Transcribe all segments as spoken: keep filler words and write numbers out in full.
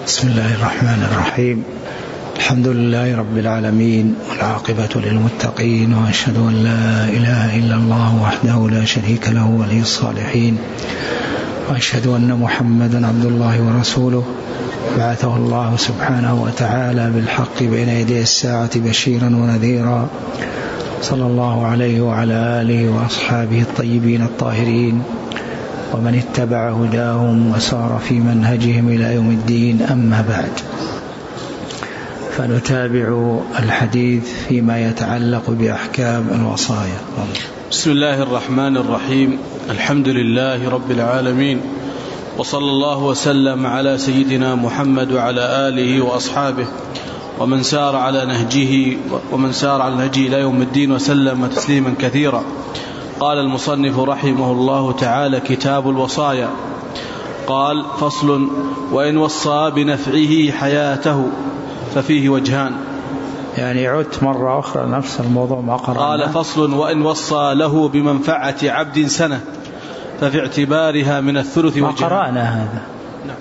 بسم الله الرحمن الرحيم. الحمد لله رب العالمين، والعاقبة للمتقين، وأشهد أن لا إله إلا الله وحده لا شريك له ولي الصالحين، وأشهد أن محمدا عبد الله ورسوله بعثه الله سبحانه وتعالى بالحق بين يدي الساعة بشيرا ونذيرا، صلى الله عليه وعلى آله وأصحابه الطيبين الطاهرين ومن اتبع هداهم وسار في منهجهم إلى يوم الدين. أما بعد، فنتابع الحديث فيما يتعلق بأحكام الوصايا. بسم الله الرحمن الرحيم. الحمد لله رب العالمين، وصلى الله وسلم على سيدنا محمد وعلى آله وأصحابه ومن سار على نهجه ومن سار على نهجه إلى يوم الدين وسلم تسليما كثيرا. قال المصنف رحمه الله تعالى: كتاب الوصايا. قال: فصل: وإن وصى بنفعه حياته ففيه وجهان. يعني عدت مرة أخرى نفس الموضوع ما قرأنا. قال: فصل: وإن وصى له بمنفعة عبد سنة ففي اعتبارها من الثلث وجهان. ما قرأنا هذا؟ نعم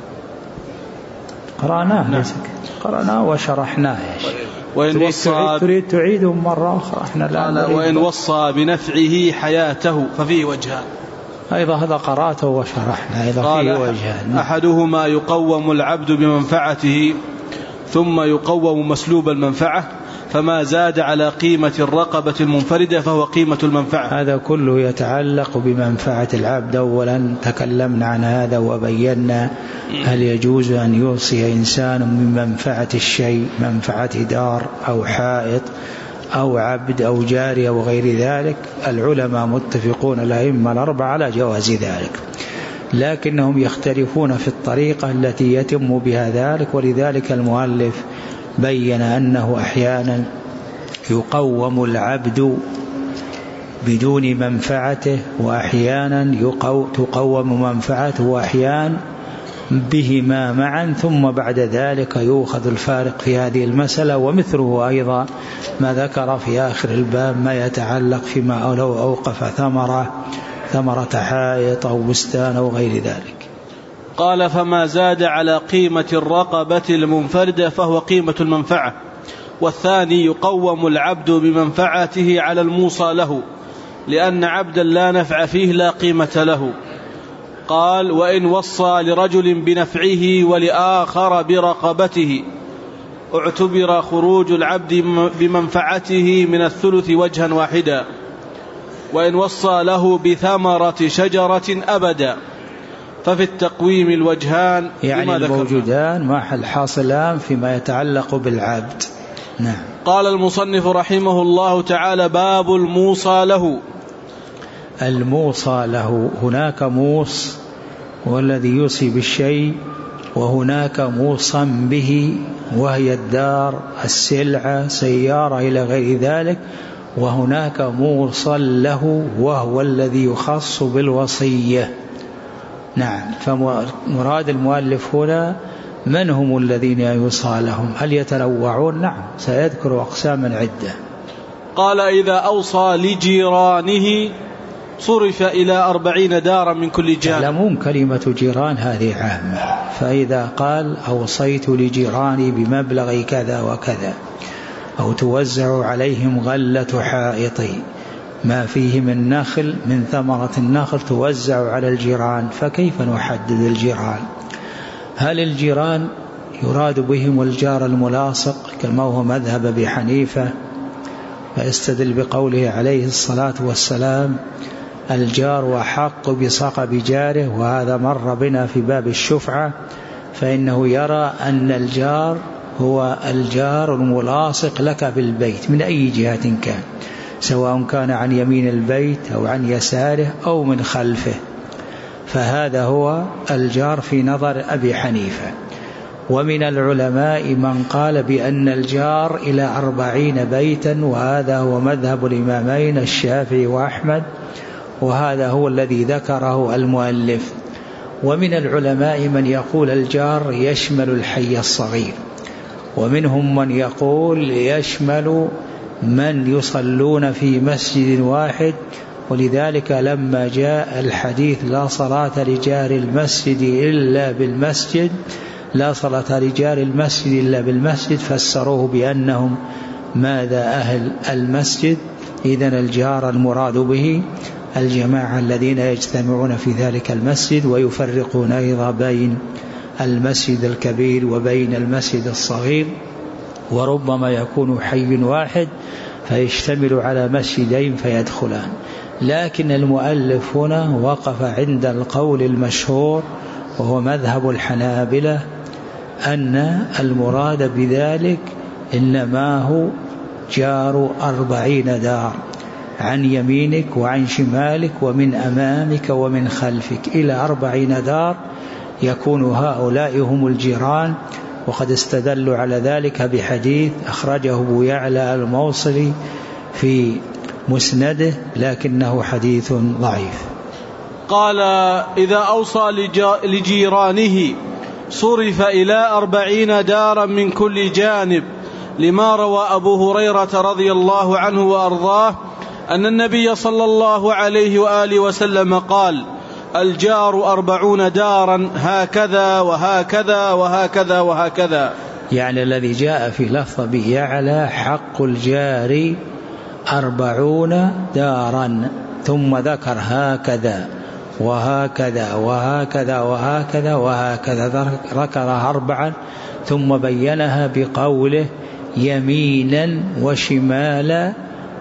قرأناه. نعم. قرأناه وشرحناه. وإن تريد, وصى تريد تعيده مرة أخرى. إحنا قال: وإن وصى بنفعه حياته ففيه وجهان. أيضا هذا قرأته وشرحنا. أيضا فيه وجهان. أحدهما يقوم العبد بمنفعته ثم يقوم مسلوب المنفعة، فما زاد على قيمة الرقبة المنفردة فهو قيمة المنفعة. هذا كله يتعلق بمنفعة العبد. أولا تكلمنا عن هذا وبينا هل يجوز أن يوصي إنسان من منفعة الشيء، منفعة دار أو حائط أو عبد أو جارية وغير ذلك. العلماء متفقون الأئمة الأربعة على جواز ذلك، لكنهم يختلفون في الطريقة التي يتم بها ذلك. ولذلك المؤلف بين أنه أحيانا يقوم العبد بدون منفعته، وأحيانا تقوم منفعته، وأحيانا بهما معا، ثم بعد ذلك يؤخذ الفارق في هذه المسألة. ومثله أيضا ما ذكر في آخر الباب ما يتعلق فيما لو أوقف ثمرة ثمرة حائط أو بستان أو غير ذلك. قال: فما زاد على قيمة الرقبة المنفردة فهو قيمة المنفعة. والثاني يقوم العبد بمنفعته على الموصى له، لأن عبدا لا نفع فيه لا قيمة له. قال: وإن وصى لرجل بنفعه ولآخر برقبته اعتبر خروج العبد بمنفعته من الثلث وجها واحدا. وإن وصى له بثمرة شجرة أبدا ففي التقويم الوجهان. يعني الموجودان مع الحاصلان فيما يتعلق بالعبد. نعم. قال المصنف رحمه الله تعالى: باب الموصى له. الموصى له، هناك موص والذي يوصي بالشيء، وهناك موصى به وهي الدار، السلعة، سيارة إلى غير ذلك، وهناك موصى له وهو الذي يخص بالوصية. نعم. فمراد المؤلف هنا من هم الذين يوصى لهم؟ هل يتنوعون؟ نعم، سيذكر أقساما عدة. قال: إذا أوصى لجيرانه صرف إلى أربعين دارا من كل جانب. تعلمون كلمة جيران هذه عامة، فإذا قال أوصيت لجيراني بمبلغ كذا وكذا، أو توزع عليهم غلة حائطي ما فيه من نخل من ثمرة النخل توزع على الجيران، فكيف نحدد الجيران؟ هل الجيران يراد بهم الجار الملاصق كما هو مذهب أبي حنيفة، فيستدل بقوله عليه الصلاة والسلام: الجار أحق بصقب جاره، وهذا مر بنا في باب الشفعة، فإنه يرى أن الجار هو الجار الملاصق لك بالبيت من أي جهة كان، سواء كان عن يمين البيت أو عن يساره أو من خلفه، فهذا هو الجار في نظر أبي حنيفة. ومن العلماء من قال بأن الجار إلى أربعين بيتا، وهذا هو مذهب الإمامين الشافعي وأحمد، وهذا هو الذي ذكره المؤلف. ومن العلماء من يقول الجار يشمل الحي الصغير، ومنهم من يقول يشمل من يصلون في مسجد واحد، ولذلك لما جاء الحديث لا صلاة لجار المسجد إلا بالمسجد لا صلاة رجال المسجد إلا بالمسجد، فسروه بأنهم ماذا أهل المسجد. إذن الجار المراد به الجماعة الذين يجتمعون في ذلك المسجد، ويفرقون أيضا بين المسجد الكبير وبين المسجد الصغير، وربما يكون حي واحد فيشتمل على مسجدين فيدخلان. لكن المؤلف هنا وقف عند القول المشهور وهو مذهب الحنابلة أن المراد بذلك إنما هو جار أربعين دار، عن يمينك وعن شمالك ومن أمامك ومن خلفك إلى أربعين دار، يكون هؤلاء هم الجيران. وقد استدلوا على ذلك بحديث أخرجه أبو يعلى الموصلي في مسنده، لكنه حديث ضعيف. قال: إذا أوصى لجيرانه صرف إلى أربعين دارا من كل جانب، لما روى أبو هريرة رضي الله عنه وأرضاه أن النبي صلى الله عليه وآله وسلم قال: الجار أربعون دارا، هكذا وهكذا وهكذا وهكذا. يعني الذي جاء في لفظ أبي يعلى حق الجار أربعون دارا، ثم ذكر هكذا وهكذا وهكذا وهكذا وهكذا، ذكرها أربعا ثم بينها بقوله يمينا وشمالا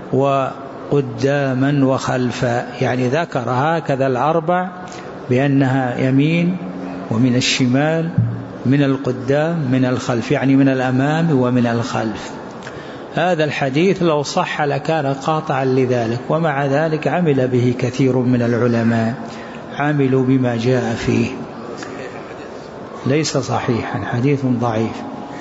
وقداما وخلفا، يعني ذكر هكذا الأربع بأنها يمين ومن الشمال من القدام من الخلف، يعني من الأمام ومن الخلف. هذا الحديث لو صح لكان قاطعا لذلك، ومع ذلك عمل به كثير من العلماء، عملوا بما جاء فيه. ليس صحيحا، حديث ضعيف.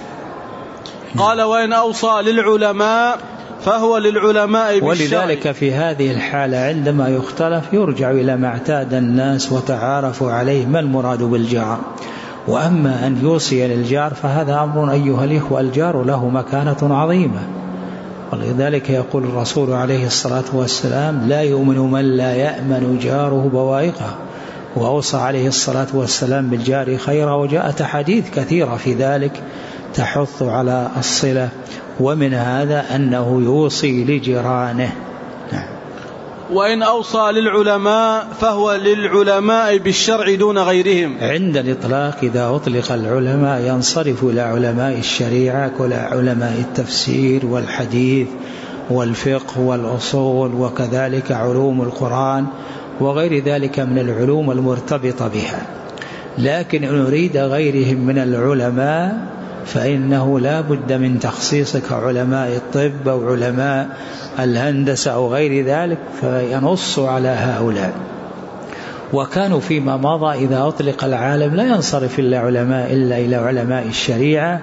قال: وإن أوصى للعلماء فهو للعلماء بالشرع. ولذلك في هذه الحالة عندما يختلف يرجع إلى ما اعتاد الناس وتعارفوا عليه ما المراد بالجار. وأما أن يوصي للجار فهذا أمر أيها الإخوة، الجار له مكانة عظيمة، ولذلك يقول الرسول عليه الصلاة والسلام: لا يؤمن من لا يأمن جاره بوائقه. وأوصى عليه الصلاة والسلام بالجار خيرا، وجاءت أحاديث كثيرة في ذلك تحث على الصلة، ومن هذا أنه يوصي لجيرانه. وإن أوصى للعلماء فهو للعلماء بالشرع دون غيرهم. عند الإطلاق إذا أطلق العلماء ينصرف إلى علماء الشريعة وعلماء التفسير والحديث والفقه والأصول، وكذلك علوم القرآن وغير ذلك من العلوم المرتبطة بها. لكن إن أريد غيرهم من العلماء فإنه لا بد من تخصيص كعلماء الطب أو علماء الهندسة أو غير ذلك، فينص على هؤلاء. وكانوا فيما مضى إذا أطلق العالم لا ينصرف إلا علماء إلا إلى علماء الشريعة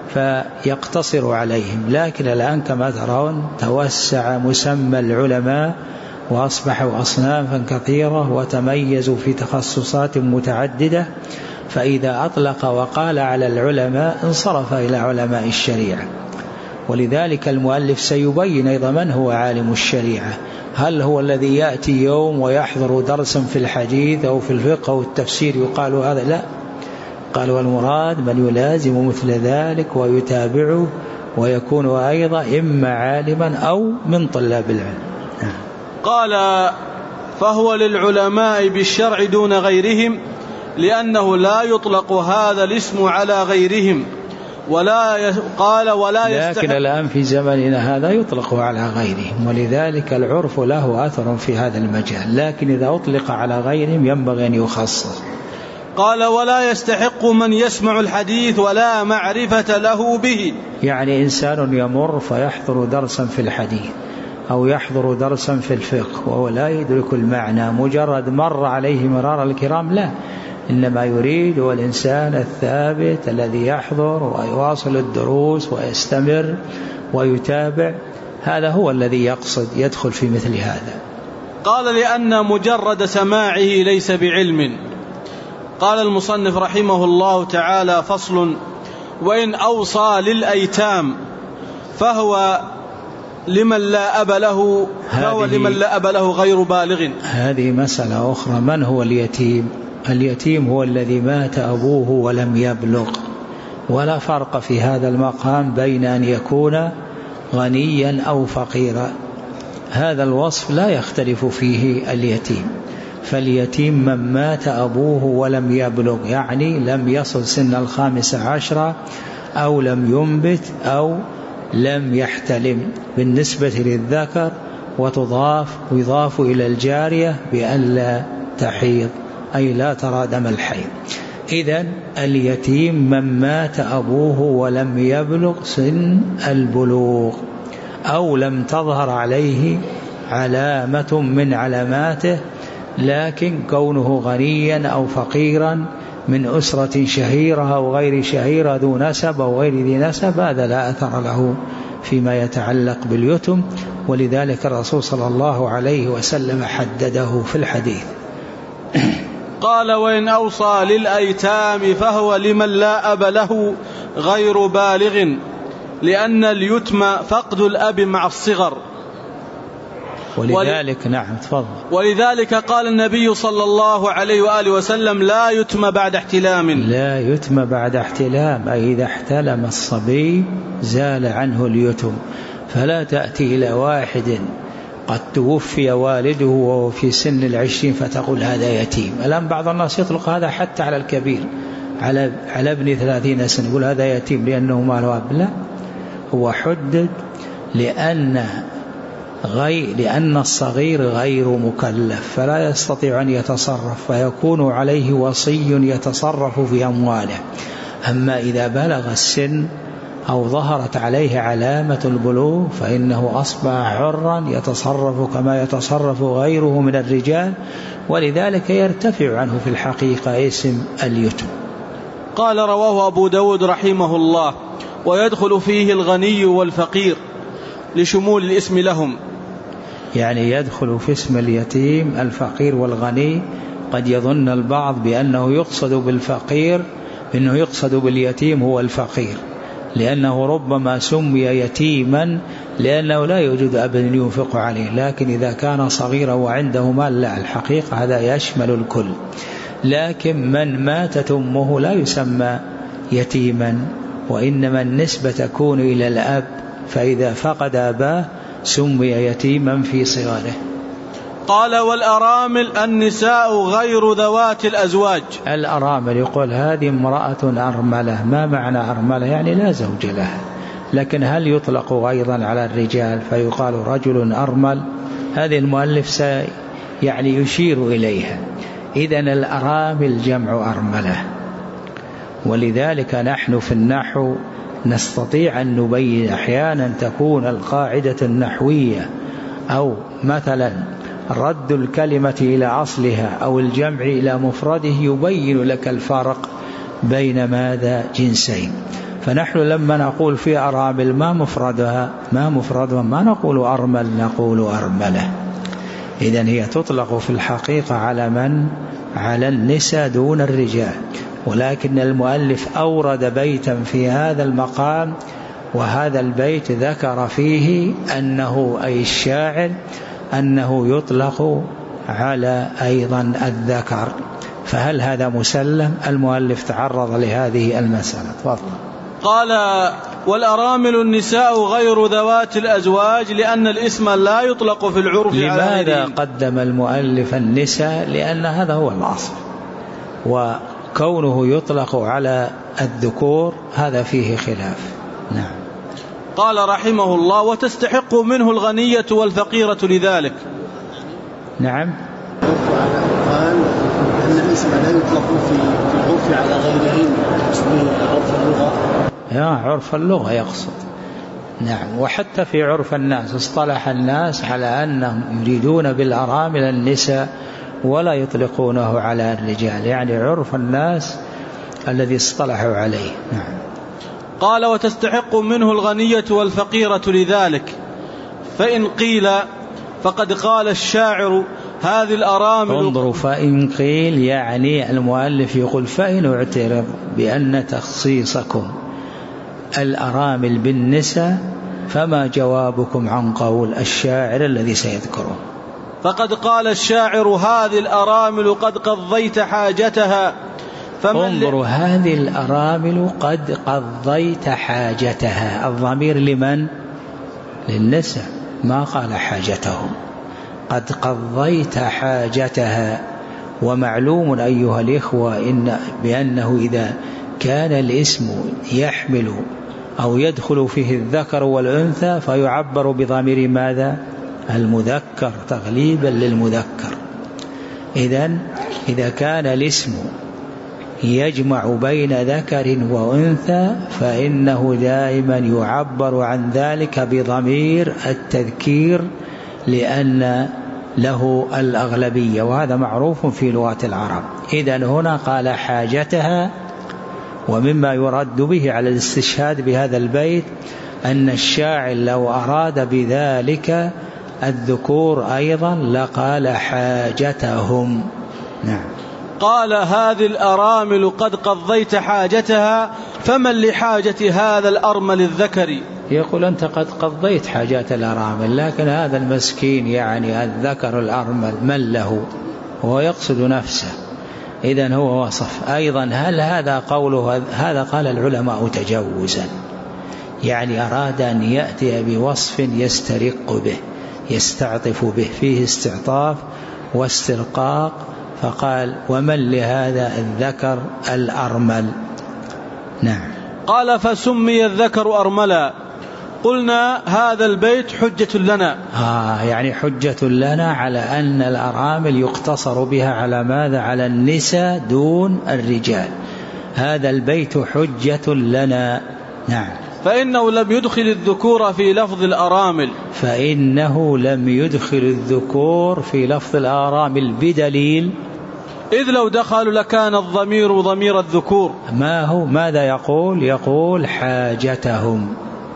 فيقتصر عليهم. لكن الآن كما ترون توسع مسمى العلماء وأصبحوا أصنافا كثيرة وتميزوا في تخصصات متعددة، فإذا أطلق وقال على العلماء انصرف إلى علماء الشريعة. ولذلك المؤلف سيبين أيضا من هو عالم الشريعة، هل هو الذي يأتي يوم ويحضر درسا في الحديث أو في الفقه أو التفسير يقال هذا؟ لا، قالوا المراد من يلازم مثل ذلك ويتابعه ويكون أيضا إما عالما أو من طلاب العلم. قال: فهو للعلماء بالشرع دون غيرهم، لأنه لا يطلق هذا الاسم على غيرهم، ولا قال ولا يستحق. لكن الآن في زمننا هذا يطلق على غيرهم، ولذلك العرف له أثر في هذا المجال، لكن إذا أطلق على غيرهم ينبغي أن يخصص. قال: ولا يستحق من يسمع الحديث ولا معرفة له به. يعني إنسان يمر فيحضر درسا في الحديث أو يحضر درسا في الفقه وهو لا يدرك المعنى، مجرد مر عليه مرار الكرام، لا، إنما يريد هو الإنسان الثابت الذي يحضر ويواصل الدروس ويستمر ويتابع، هذا هو الذي يقصد يدخل في مثل هذا. قال: لأن مجرد سماعه ليس بعلم. قال المصنف رحمه الله تعالى: فصل: وإن أوصى للأيتام فهو لمن لا أب له فهو لمن لا أب له غير بالغ. هذه مسألة أخرى. من هو اليتيم؟ اليتيم هو الذي مات أبوه ولم يبلغ، ولا فرق في هذا المقام بين أن يكون غنيا أو فقيرا، هذا الوصف لا يختلف فيه اليتيم. فاليتيم من مات أبوه ولم يبلغ، يعني لم يصل سن الخامسة عشرة أو لم ينبت أو لم يحتلم بالنسبة للذكر، وتضاف ويضاف إلى الجارية بأن لا تحيض أي لا ترى دم الحيض. إذن اليتيم من مات أبوه ولم يبلغ سن البلوغ أو لم تظهر عليه علامة من علاماته، لكن كونه غنيا أو فقيرا من أسرة شهيرة أو غير شهيرة، ذو نسب أو غير ذي نسب، هذا لا أثر له فيما يتعلق باليتم، ولذلك الرسول صلى الله عليه وسلم حدده في الحديث. قال: وإن أوصى للأيتام فهو لمن لا أب له غير بالغ، لأن اليتم فقد الأب مع الصغر. ولذلك ول... نعم تفضل. ولذلك قال النبي صلى الله عليه وآله وسلم: لا يتم بعد احتلام. لا يتم بعد احتلام، أي إذا احتلم الصبي زال عنه اليتم. فلا تأتي إلى واحد قد توفي والده وهو في سن العشرين فتقول هذا يتيم. الآن بعض الناس يطلق هذا حتى على الكبير، على على ابن ثلاثين سنة، يقول هذا يتيم لأنه ما له أب. لا، هو حدد لأن غير لأن الصغير غير مكلف فلا يستطيع أن يتصرف، فيكون عليه وصي يتصرف في أمواله. أما إذا بلغ السن أو ظهرت عليه علامة البلوغ فإنه أصبح حرا يتصرف كما يتصرف غيره من الرجال، ولذلك يرتفع عنه في الحقيقة اسم اليتم. قال: رواه أبو داود رحمه الله: ويدخل فيه الغني والفقير لشمول الاسم لهم. يعني يدخل في اسم اليتيم الفقير والغني. قد يظن البعض بأنه يقصد بالفقير إنه يقصد باليتيم هو الفقير، لأنه ربما سمي يتيما لأنه لا يوجد أب ينفق عليه، لكن إذا كان صغيرا وعنده مال لا، الحقيقة هذا يشمل الكل. لكن من ماتت أمه لا يسمى يتيما، وإنما النسبة تكون إلى الأب، فإذا فقد أباه سمي يتيما في صغره. قال: والأرامل النساء غير ذوات الأزواج. الأرامل يقول هذه امرأة أرملة. ما معنى أرملة؟ يعني لا زوج لها، لكن هل يطلق أيضا على الرجال فيقال رجل أرمل؟ هذه المؤلف سي يعني يشير إليها. إذن الأرامل جمع أرملة، ولذلك نحن في النحو نستطيع أن نبين أحيانا تكون القاعدة النحوية أو مثلا رد الكلمة إلى أصلها أو الجمع إلى مفرده يبين لك الفرق بين ماذا جنسين. فنحن لما نقول في أرامل ما مفردها ما مفردها ما نقول أرمل، نقول أرملة. إذن هي تطلق في الحقيقة على من؟ على النساء دون الرجال. ولكن المؤلف أورد بيتا في هذا المقام، وهذا البيت ذكر فيه أنه أي الشاعر أنه يطلق على أيضا الذكر. فهل هذا مسلم؟ المؤلف تعرض لهذه المسألة. تفضل. قال: والأرامل النساء غير ذوات الأزواج لأن الاسم لا يطلق في العرف على غيرهم. لماذا قدم المؤلف النساء؟ لأن هذا هو الأصل، وكونه يطلق على الذكور هذا فيه خلاف. نعم. قال رحمه الله: وتستحق منه الغنية والفقيرة لذلك. نعم. قال أن الاسم لا يطلق في العرف على غيرهم، اسمه عرف اللغة. يا عرف اللغة يقصد. نعم. وحتى في عرف الناس اصطلح الناس على أنهم يريدون بالأرامل النساء ولا يطلقونه على الرجال، يعني عرف الناس الذي اصطلحوا عليه. نعم. قال: وتستحق منه الغنية والفقيرة لذلك، فإن قيل فقد قال الشاعر هذه الأرامل. انظروا، فإن قيل يعني المؤلف يقول فإن اعترض بأن تخصيصكم الأرامل بالنساء فما جوابكم عن قول الشاعر الذي سيذكره؟ فقد قال الشاعر هذه الأرامل قد قضيت حاجتها انظروا هذه الأرامل قد قضيت حاجتها، الضمير لمن؟ للنساء، ما قال حاجتهم، قد قضيت حاجتها. ومعلوم أيها الإخوة إن بأنه إذا كان الاسم يحمل أو يدخل فيه الذكر والأنثى فيعبر بضمير ماذا؟ المذكر، تغليبا للمذكر. إذن إذا كان الاسم يجمع بين ذكر وأنثى فإنه دائما يعبر عن ذلك بضمير التذكير لأن له الأغلبية، وهذا معروف في لغة العرب. إذن هنا قال حاجتها. ومما يرد به على الاستشهاد بهذا البيت أن الشاعر لو أراد بذلك الذكور أيضا لقال حاجتهم. نعم. قال هذه الأرامل قد قضيت حاجتها فمن لحاجة هذا الأرمل الذكري؟ يقول أنت قد قضيت حاجات الأرامل، لكن هذا المسكين يعني الذكر الأرمل من له؟ هو يقصد نفسه. إذن هو وصف أيضا. هل هذا قوله هذا قال العلماء تجوزا، يعني أراد أن يأتي بوصف يسترق به يستعطف به، فيه استعطاف واسترقاق، فقال ومن لهذا الذكر الأرمل. نعم. قال فسمي الذكر أرملا. قلنا هذا البيت حجة لنا. آه يعني حجة لنا على أن الأرامل يقتصر بها على ماذا؟ على النساء دون الرجال. هذا البيت حجة لنا. نعم. فإنه لم يدخل الذكور في لفظ الأرامل فإنه لم يدخل الذكور في لفظ الأرامل بدليل إذ لو دخلوا لكان الضمير ضمير الذكور. ما هو ماذا يقول؟ يقول حاجتهم،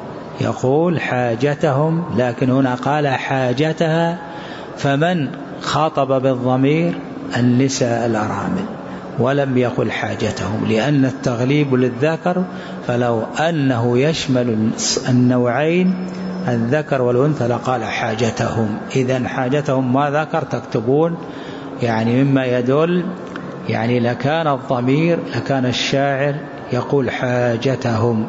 يقول حاجتهم، لكن هنا قال حاجتها. فمن خاطب بالضمير؟ النساء الأرامل، ولم يقل حاجتهم، لأن التغليب للذكر، فلو أنه يشمل النوعين الذكر والأنثى لقال حاجتهم. إذن حاجتهم ما ذكر تكتبون يعني مما يدل يعني لكان الضمير لكان الشاعر يقول حاجتهم.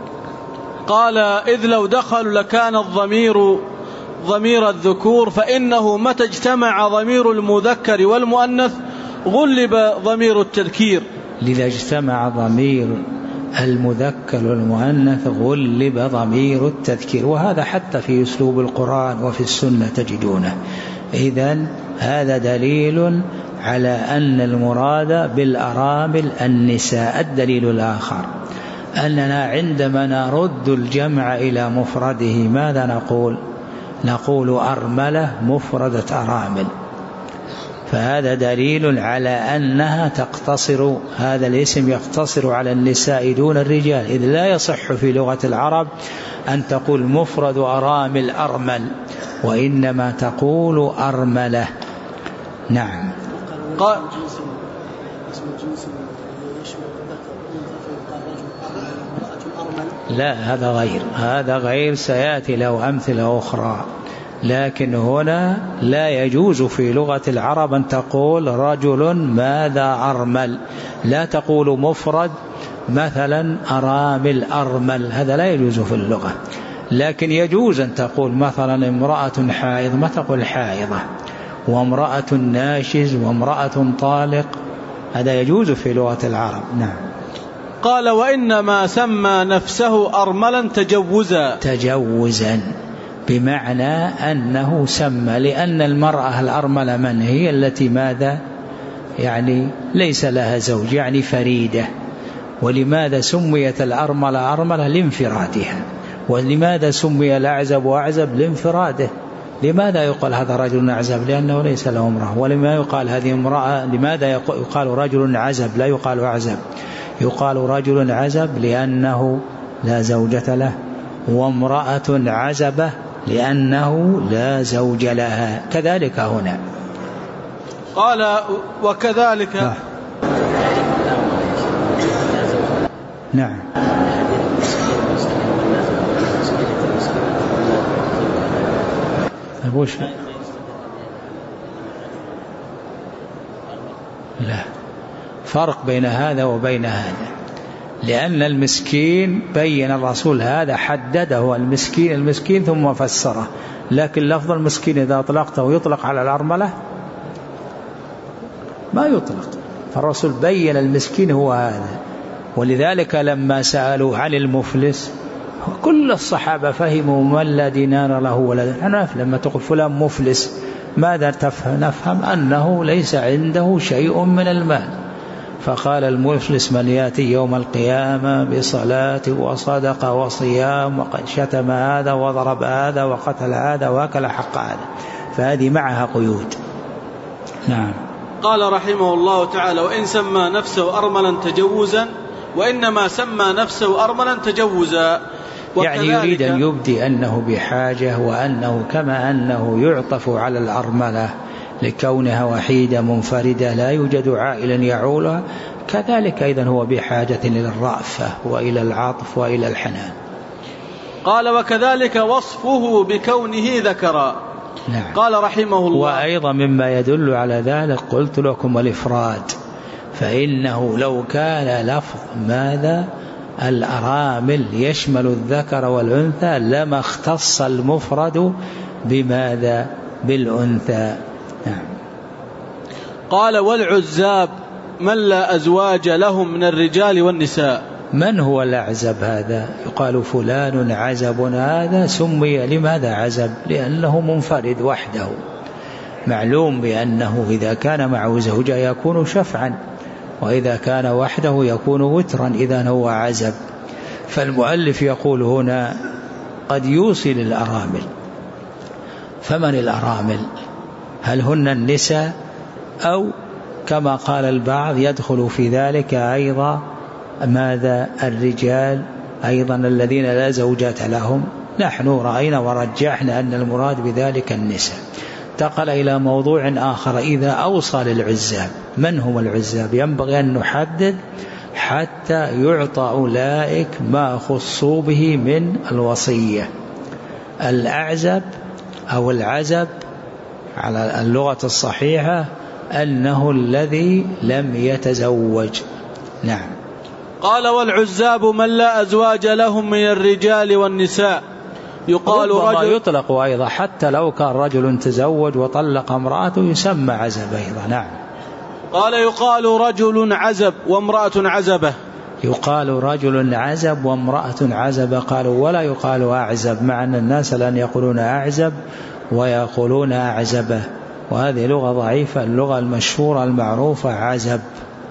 قال إذ لو دخلوا لكان الضمير ضمير الذكور، فإنه متى اجتمع ضمير المذكر والمؤنث غلب ضمير التذكير. لذا اجتمع ضمير المذكر والمؤنث غلب ضمير التذكير، وهذا حتى في أسلوب القرآن وفي السنة تجدونه. إذن هذا دليل على أن المراد بالأرامل النساء. الدليل الآخر أننا عندما نرد الجمع إلى مفرده ماذا نقول؟ نقول أرملة مفردة أرامل، فهذا دليل على أنها تقتصر، هذا الاسم يقتصر على النساء دون الرجال، إذ لا يصح في لغة العرب أن تقول مفرد أرامل أرمل، وإنما تقول أرملة. نعم. قال لا هذا غير، هذا غير سيأتي له أمثلة أخرى، لكن هنا لا يجوز في لغة العرب أن تقول رجل ماذا أرمل، لا تقول مفرد مثلا أرامل أرمل، هذا لا يجوز في اللغة. لكن يجوز أن تقول مثلا امرأة حائض، ما تقول حائضة، وامرأة ناشز وامرأة طالق، هذا يجوز في لغة العرب. نعم. قال وإنما سمى نفسه أرملا تجوزا. تجوزا بمعنى أنه سمى، لأن المرأة الأرملة من هي؟ التي ماذا؟ يعني ليس لها زوج، يعني فريدة. ولماذا سميت الأرملة أرملة؟ لانفرادها. ولماذا سمي الأعزب أعزب؟ لانفراده. لماذا يقال هذا رجل أعزب؟ لأنه ليس له امرأة. ولما يقال هذه امرأة؟ لماذا يقال رجل عزب لا يقال أعزب؟ يقال رجل عزب لأنه لا زوجة له، وامرأة عزبة لأنه لا زوج لها، كذلك هنا. قال وكذلك. لا. نعم. أبوش لا فرق بين هذا وبين هذا، لأن المسكين بين الرسول هذا حدده المسكين المسكين ثم فسره، لكن لفظ المسكين إذا أطلقته يطلق على الأرملة ما يطلق، فالرسول بين المسكين هو هذا. ولذلك لما سألوا عن المفلس كل الصحابة فهموا من لا دينار له ولا حناف. لما تقول فلان مفلس ماذا تفهم؟ نفهم أنه ليس عنده شيء من المال. فقال المفلس من يأتي يوم القيامة بصلاة وصدقة وصيام وقد شتم هذا وضرب هذا وقتل هذا وأكل حق هذا، فهذه معها قيود. نعم. قال رحمه الله تعالى: وإن سمى نفسه أرملا تجوزا، وإنما سمى نفسه أرملا تجوزا. يعني يريد أن يبدي أنه بحاجة، وأنه كما أنه يعطف على الأرملة لكونها وحيدة منفردة لا يوجد عائلا يعولها، كذلك أيضا هو بحاجة إلى الرأفة وإلى العطف وإلى الحنان. قال: وكذلك وصفه بكونه ذكرا. نعم. قال رحمه الله: وأيضا مما يدل على ذلك قلت لكم الإفراد، فإنه لو كان لفظ ماذا الأرامل يشمل الذكر والأنثى لما اختص المفرد بماذا بالأنثى. نعم. قال: والعزاب من لا أزواج لهم من الرجال والنساء. من هو الأعزب؟ هذا يقال فلان عزب، هذا سمي لماذا عزب؟ لأنه منفرد وحده. معلوم بأنه إذا كان معه زوجة يكون شفعا، وإذا كان وحده يكون وترا، إذا هو عزب. فالمؤلف يقول هنا قد يوصي للأرامل. فمن الأرامل؟ هل هن النساء، أو كما قال البعض يدخل في ذلك أيضا ماذا الرجال أيضا الذين لا زوجات لهم؟ نحن رأينا ورجحنا أن المراد بذلك النساء. انتقل إلى موضوع آخر: إذا أوصى للعزاب، من هم العزاب؟ ينبغي أن نحدد حتى يعطى أولئك ما خصوا به من الوصية. الأعزب أو العزب على اللغة الصحيحة أنه الذي لم يتزوج. نعم. قال: والعزاب من لا أزواج لهم من الرجال والنساء. يقال رجل يطلق أيضا حتى لو كان رجل تزوج وطلق امرأته يسمى عزب أيضا. نعم. قال: يقال رجل عزب وامرأة عزبة. يقال رجل عزب وامرأة عزبة. قالوا: ولا يقال أعزب، مع أن الناس الآن يقولون أعزب ويقولون أعزبة، وهذه لغة ضعيفة. اللغة المشهورة المعروفة عزب.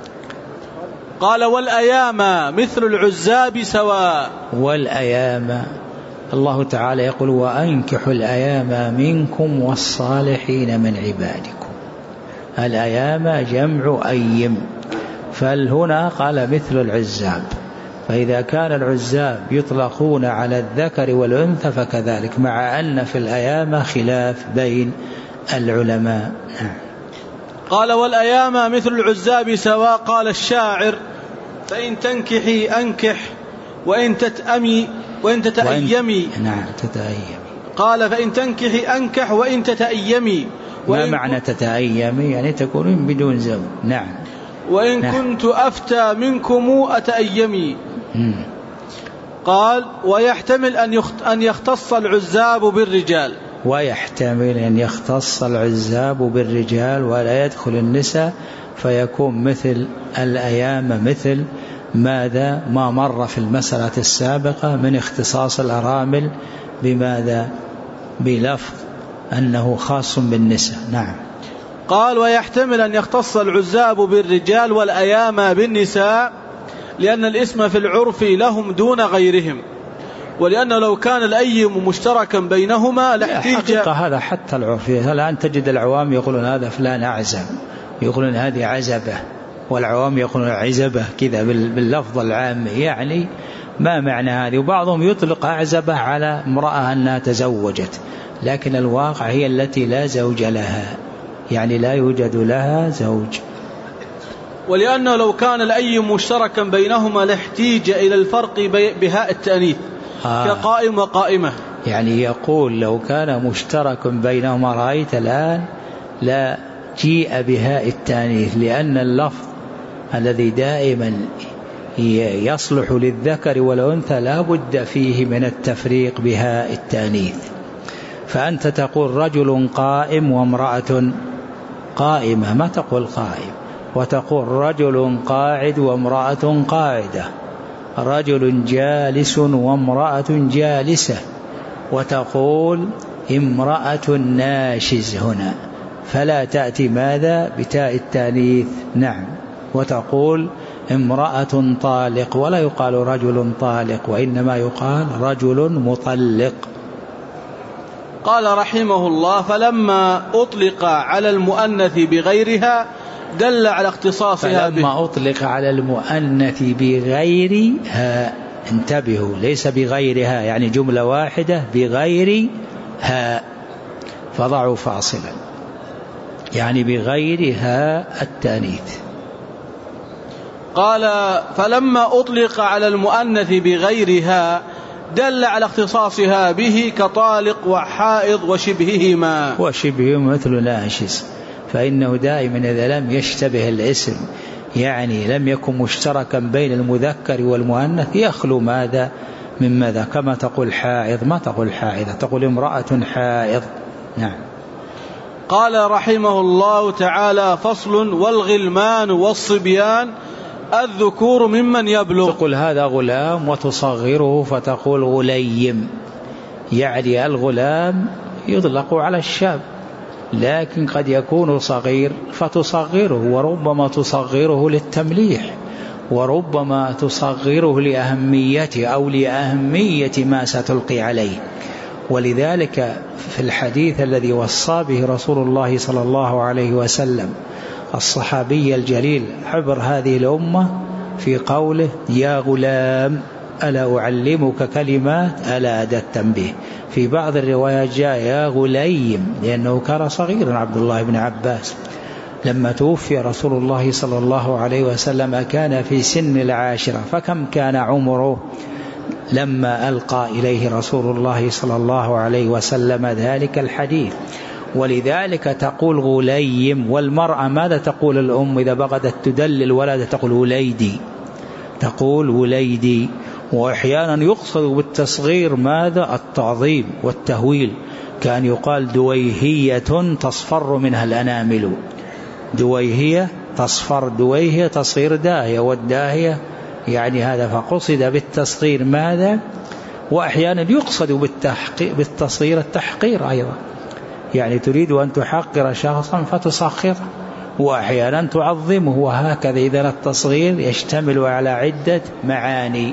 قال: والأيام مثل العزاب سواء. والأيام الله تعالى يقول: وأنكحوا الأيام منكم والصالحين من عبادكم. الأيام جمع أيم، فالهنا قال مثل العزاب. فإذا كان العزاب يطلقون على الذكر والأنثى فكذلك، مع أن في الأيام خلاف بين العلماء. قال: والأيام مثل العزاب سواء. قال الشاعر: فإن تنكحي أنكح وإن تتأمي وإن تتأيمي. نعم تتأيمي. قال: فإن تنكحي أنكح وإن تتأيمي. ما معنى تتأيمي؟ يعني تكونين بدون زوج. نعم. وإن نعم. كنت أفتى منكم أتأيمي. مم. قال: ويحتمل أن يختص العزاب بالرجال. ويحتمل أن يختص العزاب بالرجال ولا يدخل النساء، فيكون مثل الأيام مثل ماذا ما مر في المسألة السابقة من اختصاص الأرامل بماذا بلفظ أنه خاص بالنساء. نعم. قال: ويحتمل أن يختص العزاب بالرجال والأيام بالنساء، لأن الاسم في العرف لهم دون غيرهم، ولأن لو كان الأيم مشتركا بينهما لاحتاج. حقيقة هذا حتى العرف. الآن تجد العوام يقولون هذا فلان أعزب، يقولون هذه عزبة، والعوام يقولون عزبة كذا باللفظ العام، يعني ما معنى هذه؟ وبعضهم يطلق أعزبة على امرأة أنها تزوجت، لكن الواقع هي التي لا زوج لها، يعني لا يوجد لها زوج. ولأنه لو كان الأيم مشتركا بينهما لاحتاج إلى الفرق بهاء التأنيث آه. كقائم وقائمة. يعني يقول لو كان مشترك بينهما، رأيت الآن لا جيء بهاء التأنيث، لأن اللفظ الذي دائما يصلح للذكر والأنثى لا بد فيه من التفريق بهاء التانيث. فأنت تقول رجل قائم وامرأة قائمة، ما تقول قائم، وتقول رجل قاعد وامرأة قاعدة، رجل جالس وامرأة جالسة، وتقول امرأة ناشز هنا، فلا تأتي ماذا بتاء التانيث. نعم. وتقول امرأة طالق، ولا يقال رجل طالق، وإنما يقال رجل مطلق. قال رحمه الله: فلما أطلق على المؤنث بغيرها دل على اختصاصها به. فلما أطلق على المؤنث بغيرها، انتبهوا، ليس بغيرها يعني جملة واحدة، بغيرها، فضعوا فاصلا، يعني بغيرها التانيث. قال: فلما أطلق على المؤنث بغيرها دل على اختصاصها به كطالق وحائض وشبههما. وشبههما مثل ناشز، فإنه دائما إذا لم يشتبه الاسم، يعني لم يكن مشتركا بين المذكر والمؤنث، يخلو ماذا من ماذا، كما تقول حائض ما تقول حائضة، تقول امرأة حائض. نعم. قال رحمه الله تعالى: فصل: والغلمان والصبيان الذكور ممن يبلغ. تقول هذا غلام وتصغره فتقول غليم، يعني الغلام يطلق على الشاب، لكن قد يكون صغير فتصغره، وربما تصغره للتمليح، وربما تصغره لأهميته أو لأهمية ما ستلقي عليه. ولذلك في الحديث الذي وصى به رسول الله صلى الله عليه وسلم الصحابي الجليل عبر هذه الأمة في قوله: يا غلام ألا أعلمك كلمات، ألا أدى التنبيه. في بعض الروايات جاء يا غليم، لأنه كان صغيرا عبد الله بن عباس. لما توفي رسول الله صلى الله عليه وسلم كان في سن العاشرة، فكم كان عمره لما ألقى إليه رسول الله صلى الله عليه وسلم ذلك الحديث؟ ولذلك تقول غليم. والمرأة ماذا تقول الأم إذا بغدت تدلل الولد؟ تقول وليدي، تقول وليدي. وأحيانا يقصد بالتصغير ماذا؟ التعظيم والتهويل، كان يقال دويهية تصفر منها الأنامل، دويهية تصفر، دويهية تصغير داهية، والداهية يعني هذا، فقصد بالتصغير ماذا؟ وأحيانا يقصد بالتصغير التحقير أيضا، يعني تريد أن تحقر شخصا فتصغره، وأحيانا تعظمه، وهكذا. إذا التصغير يشتمل على عدة معاني.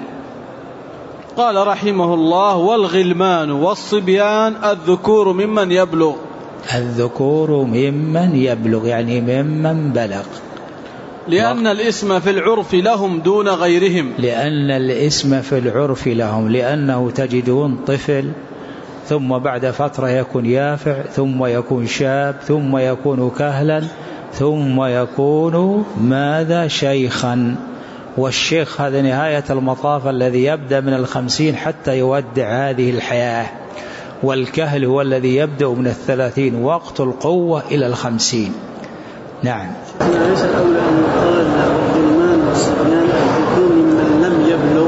قال رحمه الله: والغلمان والصبيان الذكور ممن يبلغ. الذكور ممن يبلغ يعني ممن بلغ، لأن الاسم في العرف لهم دون غيرهم. لأن الاسم في العرف لهم، لأنه تجدون طفل ثم بعد فترة يكون يافع، ثم يكون شاب، ثم يكون كهلا، ثم يكون ماذا؟ شيخا. والشيخ هذا نهاية المطاف الذي يبدأ من الخمسين حتى يودع هذه الحياة، والكهل هو الذي يبدأ من الثلاثين، وقت القوة إلى الخمسين. نعم. ليس الأولى أن يقال الغلمان والصبيان الذكور ممن لم يبلغ؟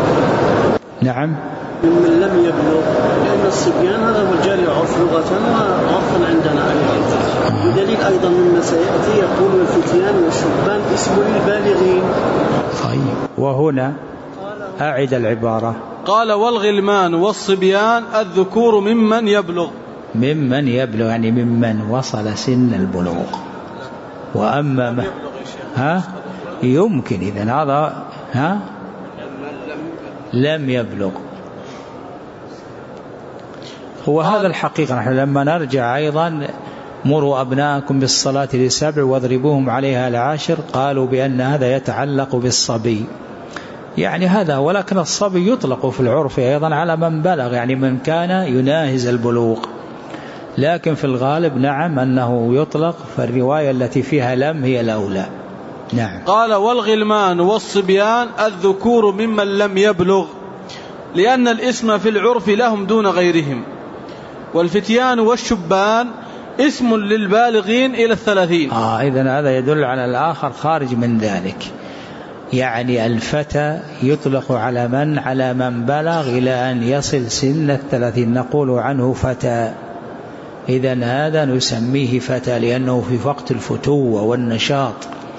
نعم، ممن لم يبلغ، لأن الصبيان هذا هو الجاري عرف لغة وعرفا عندنا عليه. بدليل أيضا مما سيأتي يقول الفتيان والشبان اسم للبالغين. طيب، وهنا أعد العبارة. قال: والغلمان والصبيان الذكور ممن يبلغ. ممن يبلغ يعني ممن وصل سن البلوغ. وأما ما ها يمكن إذن هذا ها لم يبلغ. هو هذا الحقيقة. نحن لما نرجع أيضا مروا أبناءكم بالصلاة لسبع واضربوهم عليها لعشر، قالوا بأن هذا يتعلق بالصبي، يعني هذا. ولكن الصبي يطلق في العرف أيضا على من بلغ، يعني من كان يناهز البلوغ، لكن في الغالب نعم أنه يطلق، فالرواية التي فيها لم هي الأولى. نعم. قال: والغلمان والصبيان الذكور ممن لم يبلغ، لأن الاسم في العرف لهم دون غيرهم. والفتيان والشبان اسم للبالغين إلى الثلاثين. آه إذن هذا يدل على الآخر خارج من ذلك. يعني الفتى يطلق على من على من بلغ إلى أن يصل سن الثلاثين نقول عنه فتى. إذن هذا نسميه فتى لأنه في وقت الفتوة والنشاط،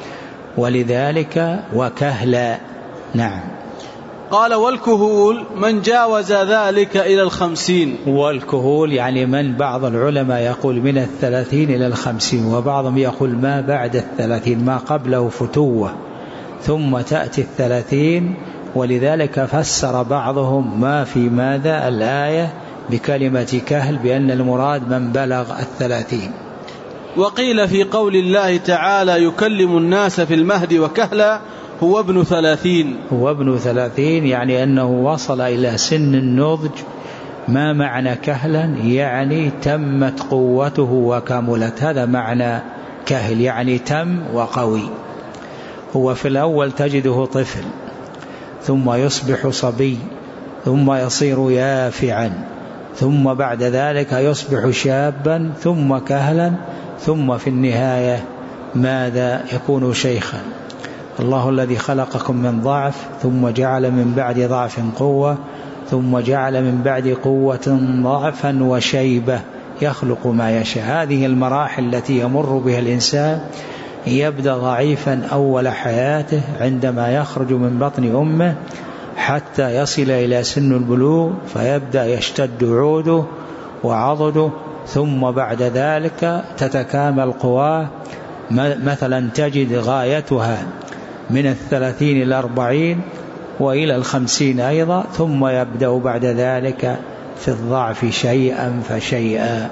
ولذلك وكهلا. نعم. قال والكهول من جاوز ذلك إلى الخمسين. والكهول يعني من بعض العلماء يقول من الثلاثين إلى الخمسين، وبعضهم يقول ما بعد الثلاثين ما قبله فتوة ثم تأتي الثلاثين، ولذلك فسر بعضهم ما في ماذا الآية بكلمة كهل بأن المراد من بلغ الثلاثين. وقيل في قول الله تعالى يكلم الناس في المهد وكهلا هو ابن ثلاثين. هو ابن ثلاثين يعني أنه وصل إلى سن النضج. ما معنى كهلا؟ يعني تمت قوته وكملت، هذا معنى كهل، يعني تم وقوي. هو في الأول تجده طفل ثم يصبح صبي ثم يصير يافعا ثم بعد ذلك يصبح شابا ثم كهلا ثم في النهاية ماذا؟ يكون شيخا. الله الذي خلقكم من ضعف ثم جعل من بعد ضعف قوة ثم جعل من بعد قوة ضعفا وشيبة يخلق ما يشاء. هذه المراحل التي يمر بها الإنسان. يبدأ ضعيفا أول حياته عندما يخرج من بطن أمه حتى يصل إلى سن البلوغ، فيبدأ يشتد عوده وعضده، ثم بعد ذلك تتكامل قواه. مثلا تجد غايتها من الثلاثين إلى الأربعين وإلى الخمسين أيضا، ثم يبدأ بعد ذلك في الضعف شيئا فشيئا.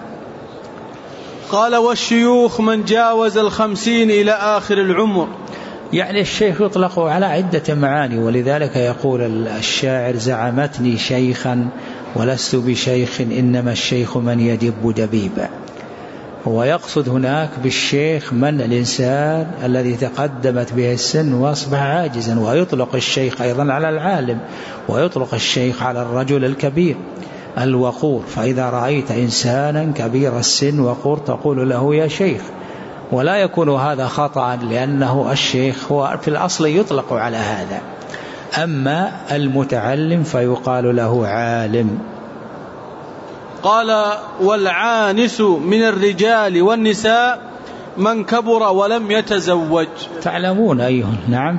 قال والشيوخ من جاوز الخمسين إلى آخر العمر. يعني الشيخ يطلق على عدة معاني، ولذلك يقول الشاعر زعمتني شيخا ولست بشيخ إنما الشيخ من يدب دبيبا. هو يقصد هناك بالشيخ من الإنسان الذي تقدمت به السن وأصبح عاجزا، ويطلق الشيخ أيضا على العالم، ويطلق الشيخ على الرجل الكبير الوقور. فإذا رأيت إنسانا كبير السن وقور تقول له يا شيخ، ولا يكون هذا خطأ لأنه الشيخ هو في الأصل يطلق على هذا. أما المتعلم فيقال له عالم. قال والعانس من الرجال والنساء من كبر ولم يتزوج. تعلمون أيهن؟ نعم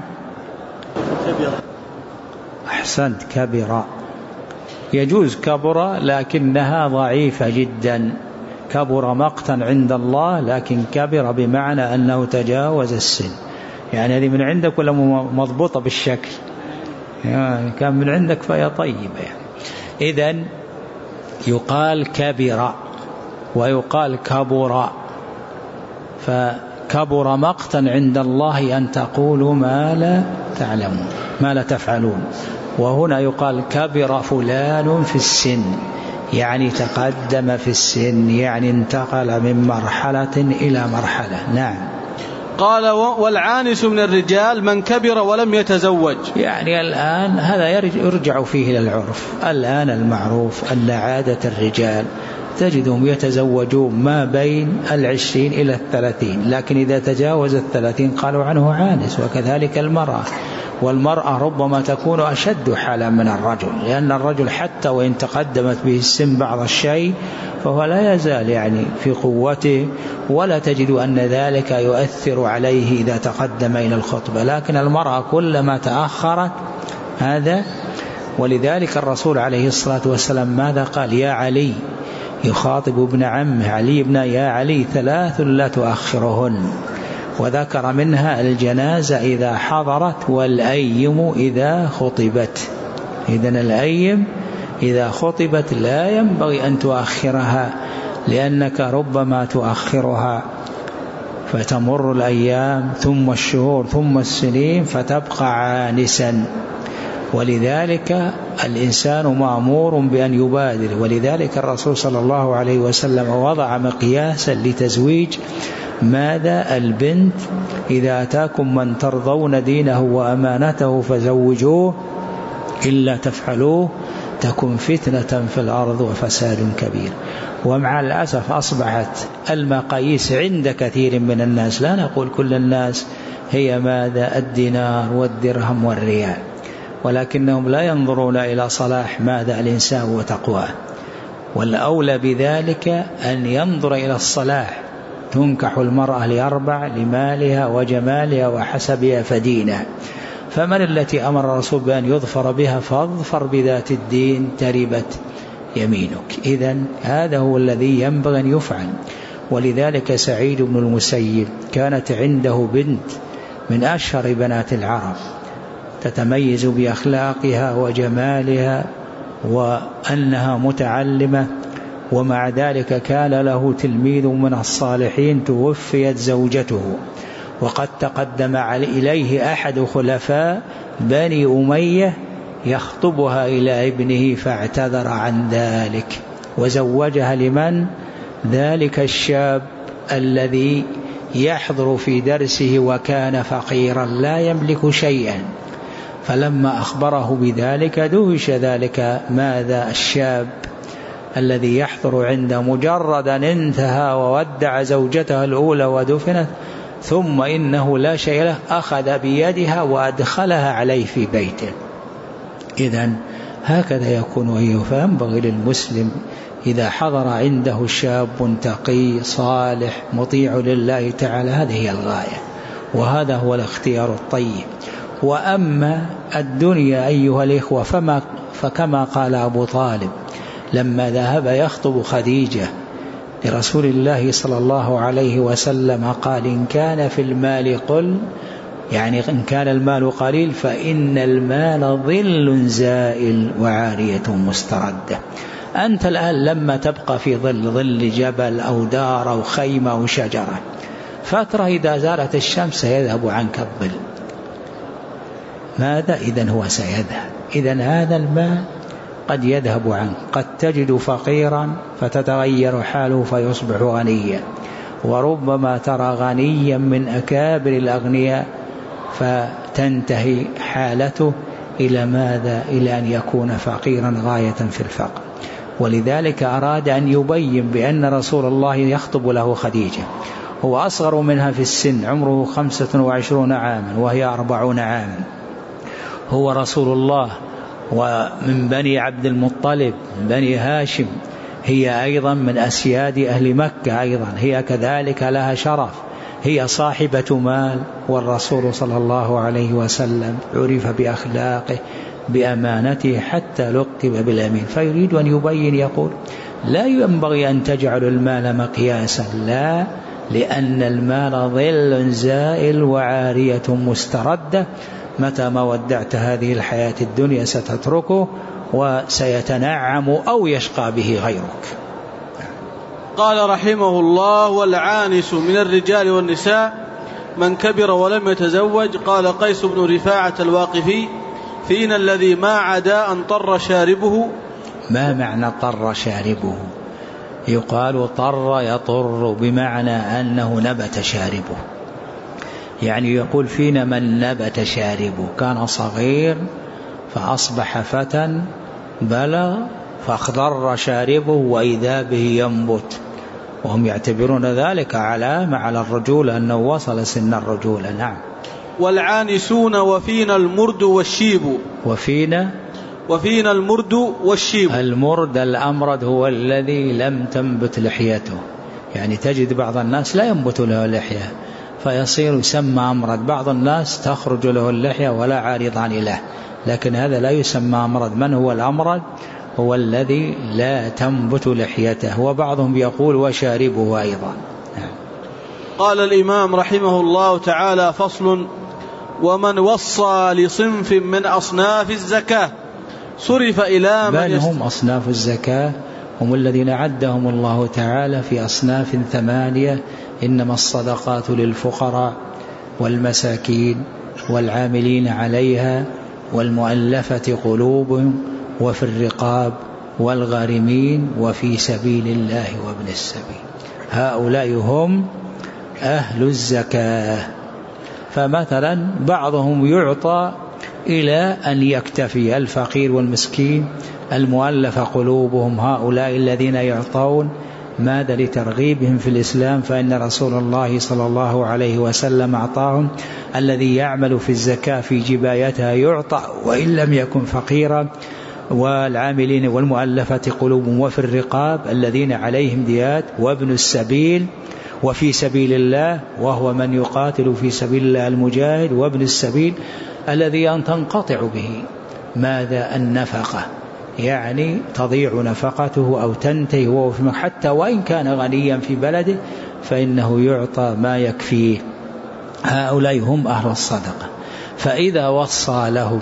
أحسنت، كبر. يجوز كبر لكنها ضعيفة جدا. كبر مقتا عند الله، لكن كبر بمعنى أنه تجاوز السن. يعني هذه من عندك ولا مضبوطة بالشكل؟ يعني كان من عندك فهي طيبة. يعني إذن يقال كبر ويقال كبر. فكبر مقتا عند الله أن تقولوا ما لا تعلمون ما لا تفعلون. وهنا يقال كبر فلان في السن، يعني تقدم في السن، يعني انتقل من مرحلة إلى مرحلة. نعم. قال والعانس من الرجال من كبر ولم يتزوج. يعني الآن هذا يرجع فيه إلى العرف. الآن المعروف أن عادة الرجال تجدهم يتزوجون ما بين العشرين إلى الثلاثين، لكن إذا تجاوز الثلاثين قالوا عنه عانس. وكذلك المرأة، والمرأة ربما تكون أشد حالا من الرجل، لأن الرجل حتى وإن تقدمت به السن بعض الشيء فهو لا يزال يعني في قوته، ولا تجد أن ذلك يؤثر عليه إذا تقدم إلى الخطبة. لكن المرأة كلما تأخرت هذا. ولذلك الرسول عليه الصلاة والسلام ماذا قال؟ يا علي، يخاطب ابن عمه علي بن يا علي ثلاث لا تؤخرهن، وذكر منها الجنازة إذا حضرت والأيم إذا خطبت. إذن الأيم إذا خطبت لا ينبغي أن تؤخرها، لأنك ربما تؤخرها فتمر الأيام ثم الشهور ثم السنين فتبقى عانسا. ولذلك الإنسان مأمور بأن يبادر. ولذلك الرسول صلى الله عليه وسلم وضع مقياسا لتزويج ماذا؟ البنت. إذا أتاكم من ترضون دينه وأمانته فزوجوه إلا تفعلوه تكن فتنة في الأرض وفساد كبير. ومع الأسف أصبحت المقاييس عند كثير من الناس، لا نقول كل الناس، هي ماذا؟ الدينار والدرهم والريال، ولكنهم لا ينظرون إلى صلاح ماذا؟ الإنسان وتقواه. والأولى بذلك أن ينظر إلى الصلاح. تنكح المرأة لأربع: لمالها وجمالها وحسبها فدينها. فمن التي أمر الرسول بأن يظفر بها؟ فاظفر بذات الدين تربت يمينك. إذن هذا هو الذي ينبغي أن يفعل. ولذلك سعيد بن المسيب كانت عنده بنت من أشهر بنات العرب، تتميز بأخلاقها وجمالها وأنها متعلمة، ومع ذلك كان له تلميذ من الصالحين توفيت زوجته، وقد تقدم إليه أحد خلفاء بني أمية يخطبها إلى ابنه فاعتذر عن ذلك، وزوجها لمن؟ ذلك الشاب الذي يحضر في درسه وكان فقيرا لا يملك شيئا. فلما أخبره بذلك دهش ذلك ماذا؟ الشاب الذي يحضر عنده، مجرد أن انتهى وودع زوجته الأولى ودفنت، ثم إنه لا شيء له، أخذ بيدها وأدخلها عليه في بيته. إذن هكذا يكون أيها. فينبغي للمسلم إذا حضر عنده شاب تقي صالح مطيع لله تعالى، هذه هي الغاية، وهذا هو الاختيار الطيب. وأما الدنيا أيها الإخوة فما فكما قال أبو طالب لما ذهب يخطب خديجة لرسول الله صلى الله عليه وسلم، قال: إن كان في المال قل، يعني إن كان المال قليل فإن المال ظل زائل وعارية مستردة. أنت الآن لما تبقى في ظل ظل جبل أو دار أو خيمة أو شجرة، فترة إذا زالت الشمس سيذهب عنك الظل. ماذا؟ إذن هو سيذهب. إذن هذا المال قد يذهب عنك، قد تجد فقيرا فتتغير حاله فيصبح غنيا، وربما ترى غنيا من أكابر الأغنياء فتنتهي حالته إلى ماذا؟ إلى أن يكون فقيرا غاية في الفقر. ولذلك أراد أن يبين بأن رسول الله يخطب له خديجة، هو أصغر منها في السن، عمره خمسة وعشرون عاما وهي أربعون عاما، هو رسول الله ومن بني عبد المطلب من بني هاشم، هي أيضا من أسياد أهل مكة، أيضا هي كذلك لها شرف، هي صاحبة مال، والرسول صلى الله عليه وسلم عرف بأخلاقه بأمانته حتى لقب بالأمين. فيريد أن يبين، يقول: لا ينبغي أن تجعل المال مقياسا، لا، لأن المال ظل زائل وعارية مستردة، متى ما ودعت هذه الحياة الدنيا ستتركه وسيتنعم أو يشقى به غيرك. قال رحمه الله: والعانس من الرجال والنساء من كبر ولم يتزوج. قال قيس بن رفاعة الواقفي: فينا الذي ما عدا أن طر شاربه. ما معنى طر شاربه؟ يقال طر يطر بمعنى أنه نبت شاربه، يعني يقول فينا من نبت شاربه، كان صغير فأصبح فتى بلغ فاخضر شاربه وإذا به ينبت، وهم يعتبرون ذلك علامة على الرجولة أنه وصل سن الرجولة. نعم. والعانسون وفينا المرد والشيب. وفينا وفينا المرد والشيب. المرد الأمرد هو الذي لم تنبت لحيته، يعني تجد بعض الناس لا ينبت له لحية فيصير يسمى أمرد، بعض الناس تخرج له اللحية ولا عارضان له، لكن هذا لا يسمى أمرد. من هو الأمرد؟ هو الذي لا تنبت لحيته، وبعضهم يقول وشاربه أيضا. قال الإمام رحمه الله تعالى: فصل: ومن وصى لصنف من أصناف الزكاة صرف إلى من من هم أصناف الزكاة؟ هم الذين عدهم الله تعالى في أصناف ثمانية: إنما الصدقات للفقراء والمساكين والعاملين عليها والمؤلفة قلوبهم وفي الرقاب والغارمين وفي سبيل الله وابن السبيل. هؤلاء هم أهل الزكاة. فمثلا بعضهم يعطى إلى أن يكتفي الفقير والمسكين المؤلف قلوبهم هؤلاء الذين يعطون ماذا لترغيبهم في الإسلام، فإن رسول الله صلى الله عليه وسلم أعطاهم الذي يعمل في الزكاة في جبايتها يعطى وإن لم يكن فقيرا، والعاملين والمؤلفة قلوبهم وفي الرقاب الذين عليهم ديات، وابن السبيل وفي سبيل الله وهو من يقاتل في سبيل الله المجاهد، وابن السبيل الذي أن تنقطع به ماذا النفقة، يعني تضيع نفقته أو تنتهي وهو في حتى وإن كان غنيا في بلده فإنه يعطى ما يكفيه. هؤلاء هم أهل الصدقة. فإذا وصى لهم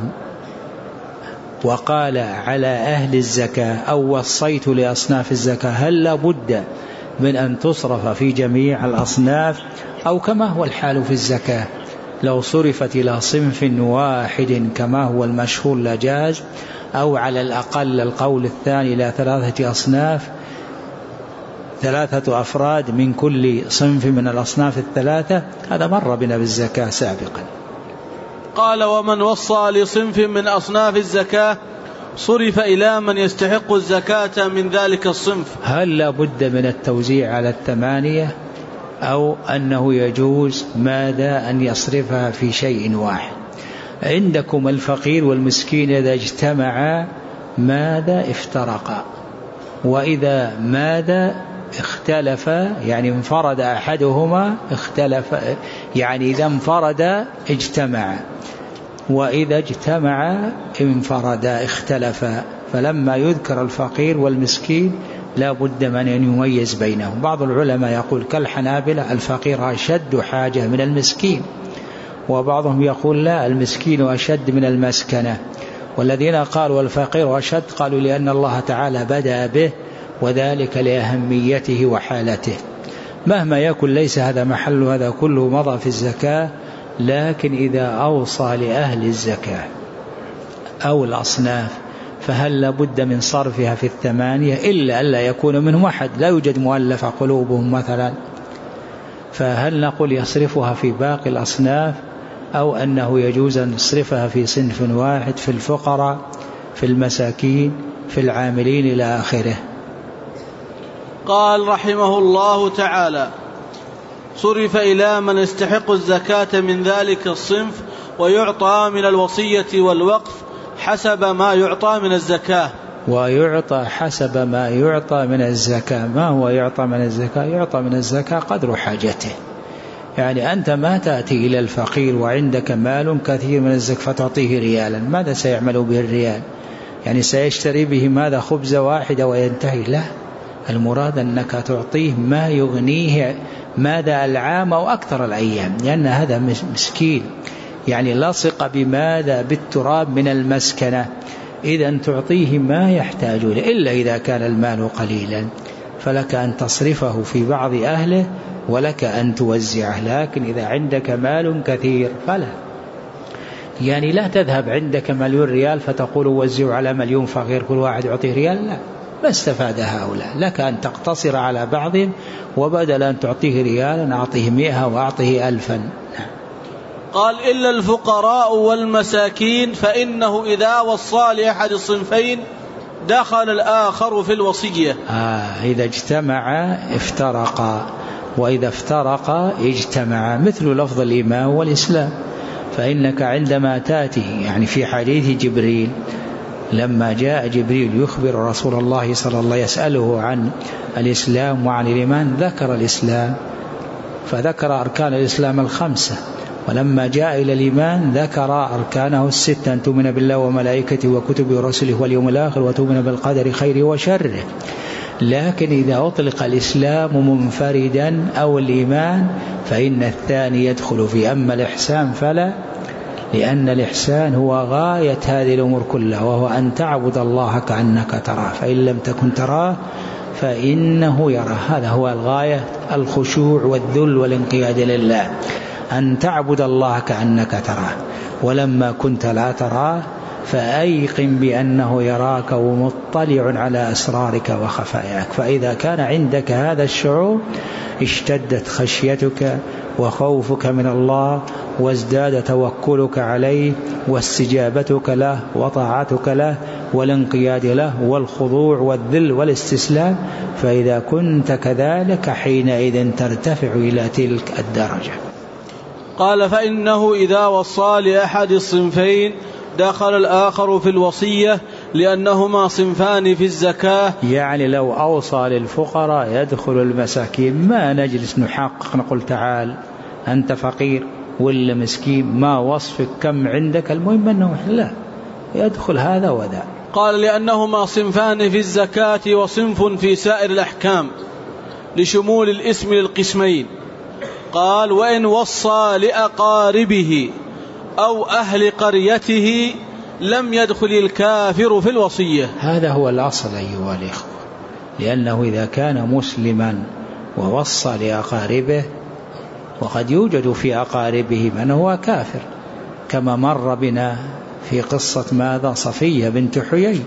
وقال على أهل الزكاة أو وصيت لأصناف الزكاة هل لابد من أن تصرف في جميع الأصناف، أو كما هو الحال في الزكاة لو صرفت إلى صنف واحد كما هو المشهور لجاز، أو على الأقل القول الثاني إلى ثلاثة أصناف، ثلاثة أفراد من كل صنف من الأصناف الثلاثة. هذا مر بنا بالزكاة سابقا. قال ومن وصى لصنف من أصناف الزكاة صرف إلى من يستحق الزكاة من ذلك الصنف. هل لا بد من التوزيع على الثمانية، أو أنه يجوز ماذا أن يصرفها في شيء واحد؟ عندكم الفقير والمسكين إذا اجتمعا ماذا افترقا، وإذا ماذا اختلفا يعني انفرد أحدهما اختلف، يعني إذا انفرد اجتمع، وإذا اجتمع انفرد اختلفا. فلما يذكر الفقير والمسكين لا بد من أن يميز بينهم. بعض العلماء يقول كالحنابلة الفقير أشد حاجة من المسكين، وبعضهم يقول لا المسكين أشد من المسكنة. والذين قالوا الفقير أشد قالوا لأن الله تعالى بدأ به وذلك لأهميته وحالته. مهما يكن ليس هذا محل، هذا كله مضى في الزكاة. لكن إذا أوصى لأهل الزكاة أو الأصناف فهل لابد من صرفها في الثمانية، إلا ألا يكون منهم أحد لا يوجد مؤلف قلوبهم مثلا، فهل نقول يصرفها في باقي الأصناف، أو أنه يجوز أن يصرفها في صنف واحد في الفقراء في المساكين في العاملين إلى آخره؟ قال رحمه الله تعالى صرف إلى من يستحق الزكاة من ذلك الصنف ويعطى من الوصية والوقف حسب ما يعطى من الزكاة. ويعطى حسب ما يعطى من الزكاة. ما هو يعطى من الزكاة؟ يعطى من الزكاة قدر حاجته. يعني أنت ما تأتي إلى الفقير وعندك مال كثير من الزكاة فتعطيه ريالا، ماذا سيعمل به الريال؟ يعني سيشتري به ماذا خبز واحدة وينتهي؟ لا، المراد أنك تعطيه ما يغنيه ماذا العام أو أكثر الأيام، لأن هذا مسكين يعني لصق بماذا بالتراب من المسكنة، إذا تعطيه ما يحتاج له، إلا إذا كان المال قليلا فلك أن تصرفه في بعض أهله ولك أن توزعه. لكن إذا عندك مال كثير فلا، يعني لا تذهب عندك مليون ريال فتقول وزعوا على مليون فقير كل واحد يعطيه ريال، لا، ما استفاد هؤلاء. لك أن تقتصر على بعضهم، وبدل أن تعطيه ريالا أعطيه مئة وأعطيه ألفا. قال إلا الفقراء والمساكين فإنه إذا وصى لأحد الصنفين دخل الآخر في الوصية. آه إذا اجتمع افترقا، وإذا افترقا اجتمع، مثل لفظ الإيمان والإسلام. فإنك عندما تأتي يعني في حديث جبريل لما جاء جبريل يخبر رسول الله صلى الله عليه وسلم يسأله عن الإسلام وعن الإيمان، ذكر الإسلام فذكر أركان الإسلام الخمسة، ولما جاء إلى الإيمان ذكر أركانه الستة: أن تؤمن بالله وملائكته وكتبه ورسله واليوم الآخر وتؤمن بالقدر خيره وشره. لكن إذا أطلق الإسلام منفردا أو الإيمان فإن الثاني يدخل فيه. أما الإحسان فلا، لأن الإحسان هو غاية هذه الأمور كلها، وهو أن تعبد الله كأنك تراه، فإن لم تكن تراه فإنه يراه. هذا هو الغاية، الخشوع والذل والانقياد لله، أن تعبد الله كأنك تراه. ولما كنت لا تراه فأيقن بأنه يراك ومطلع على أسرارك وخفاياك. فإذا كان عندك هذا الشعور اشتدت خشيتك وخوفك من الله، وازداد توكلك عليه واستجابتك له وطاعتك له والانقياد له والخضوع والذل والاستسلام، فإذا كنت كذلك حينئذ ترتفع إلى تلك الدرجة. قال: فإنه إذا وصى لأحد الصنفين دخل الآخر في الوصية، لأنهما صنفان في الزكاة. يعني لو أوصى للفقراء يدخل المساكين، ما نجلس نحقق نقول تعال أنت فقير ولا مسكين، ما وصفك كم عندك، المهم أنه لا يدخل هذا وذا. قال: لأنهما صنفان في الزكاة وصنف في سائر الأحكام، لشمول الاسم للقسمين. قال: وإن وصى لأقاربه أو أهل قريته لم يدخل الكافر في الوصية. هذا هو الأصل أيها الإخوة، لأنه إذا كان مسلما ووصى لأقاربه، وقد يوجد في أقاربه من هو كافر، كما مر بنا في قصة ماذا صفية بنت حيي،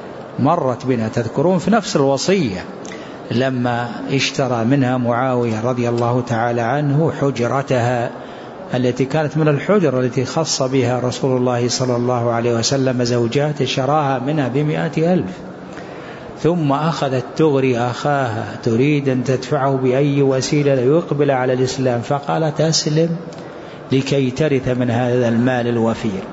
مرت بنا تذكرون في نفس الوصية لما اشترى منها معاوية رضي الله تعالى عنه حجرتها التي كانت من الحجر التي خص بها رسول الله صلى الله عليه وسلم زوجاته، شراها منها بمئة ألف، ثم أخذت تغري أخاها تريد أن تدفعه بأي وسيلة ليقبل على الإسلام، فقالت أسلم لكي ترث من هذا المال الوفير،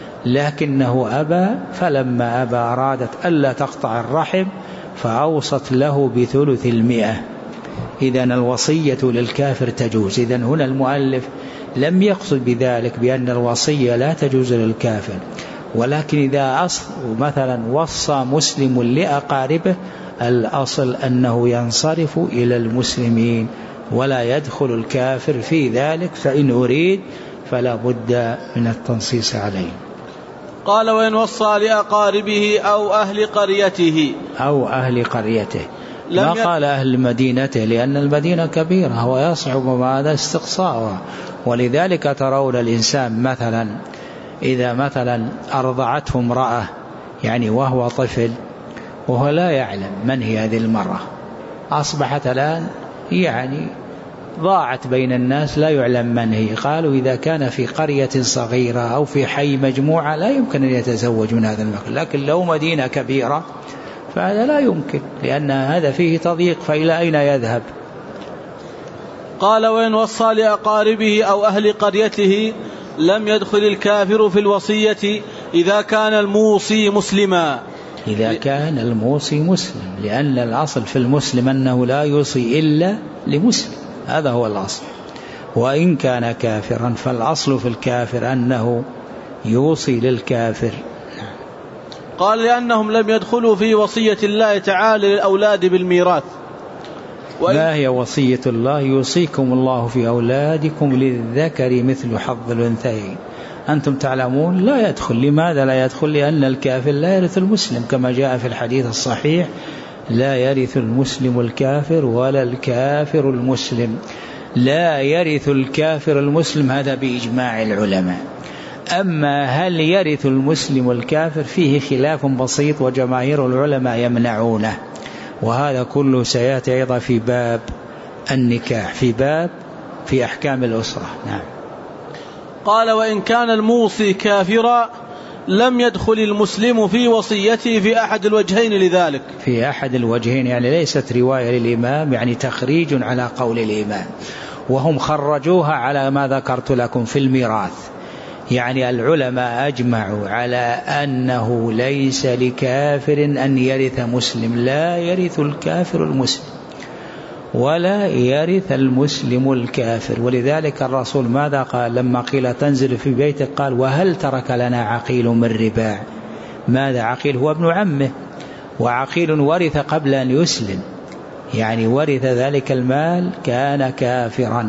لكنه أبى، فلما أبى أرادت ألا تقطع الرحم فأوصت له بثلث المئة. إذن الوصية للكافر تجوز. إذن هنا المؤلف لم يقصد بذلك بأن الوصية لا تجوز للكافر، ولكن إذا أصل مثلا وصى مسلم لأقاربه الأصل أنه ينصرف إلى المسلمين ولا يدخل الكافر في ذلك، فإن أريد فلا بد من التنصيص عليه. قال: وإن وصى لأقاربه أو أهل قريته أو أهل قريته، ما قال أهل مدينته، لأن المدينة كبيرة ويصعب ماذا استقصاؤها، ولذلك ترون الإنسان مثلا إذا مثلا أرضعته امرأة يعني وهو طفل وهو لا يعلم من هي هذه المرأة، أصبحت الآن يعني ضاعت بين الناس لا يعلم من هي، قالوا إذا كان في قرية صغيرة أو في حي مجموعة لا يمكن أن يتزوج من هذا المكان، لكن لو مدينة كبيرة فهذا لا يمكن، لأن هذا فيه تضييق، فإلى أين يذهب؟ قال: وإن وصى لأقاربه أو أهل قريته لم يدخل الكافر في الوصية إذا كان الموصي مسلما. إذا كان الموصي مسلم، لأن الأصل في المسلم أنه لا يوصي إلا لمسلم، هذا هو الأصل. وإن كان كافرا فالأصل في الكافر أنه يوصي للكافر. قال: لأنهم لم يدخلوا في وصية الله تعالى للأولاد بالميراث. ما هي وصية الله؟ يوصيكم الله في أولادكم للذكر مثل حظ الأنثيين. أنتم تعلمون لا يدخل. لماذا لا يدخل؟ لأن الكافر لا يرث المسلم، كما جاء في الحديث الصحيح: لا يرث المسلم الكافر ولا الكافر المسلم. لا يرث الكافر المسلم، هذا بإجماع العلماء. أما هل يرث المسلم الكافر فيه خلاف بسيط، وجماهير العلماء يمنعونه، وهذا كله سيأتي أيضا في باب النكاح، في باب في أحكام الأسرة. نعم. قال: وإن كان الموصي كافرا لم يدخل المسلم في وصيته في أحد الوجهين لذلك. في أحد الوجهين يعني ليست رواية للإمام، يعني تخريج على قول الإمام، وهم خرجوها على ما ذكرت لكم في الميراث. يعني العلماء أجمعوا على أنه ليس لكافر أن يرث مسلم، لا يرث الكافر المسلم ولا يرث المسلم الكافر. ولذلك الرسول ماذا قال لما قيل تنزل في بيته؟ قال: وهل ترك لنا عقيل من رباع؟ ماذا عقيل؟ هو ابن عمه، وعقيل ورث قبل أن يسلم، يعني ورث ذلك المال كان كافرا،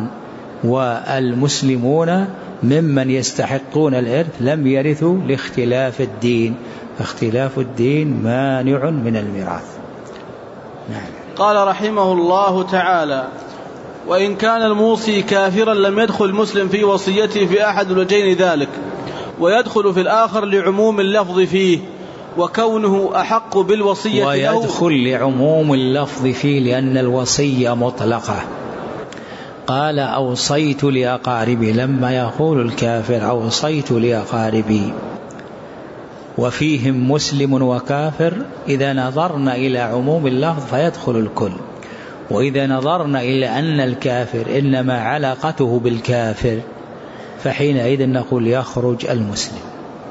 والمسلمون ممن يستحقون الإرث لم يرثوا لاختلاف الدين، اختلاف الدين مانع من الميراث. نعم. قال رحمه الله تعالى: وإن كان الموصي كافرا لم يدخل المسلم في وصيته في أحد الوجهين ذلك، ويدخل في الآخر لعموم اللفظ فيه وكونه أحق بالوصية له. ويدخل لعموم اللفظ فيه لأن الوصية مطلقة، قال أوصيت لأقاربي، لما يقول الكافر أوصيت لأقاربي وفيهم مسلم وكافر، إذا نظرنا إلى عموم اللفظ فيدخل الكل، وإذا نظرنا إلى أن الكافر إنما علاقته بالكافر فحينئذ نقول يخرج المسلم.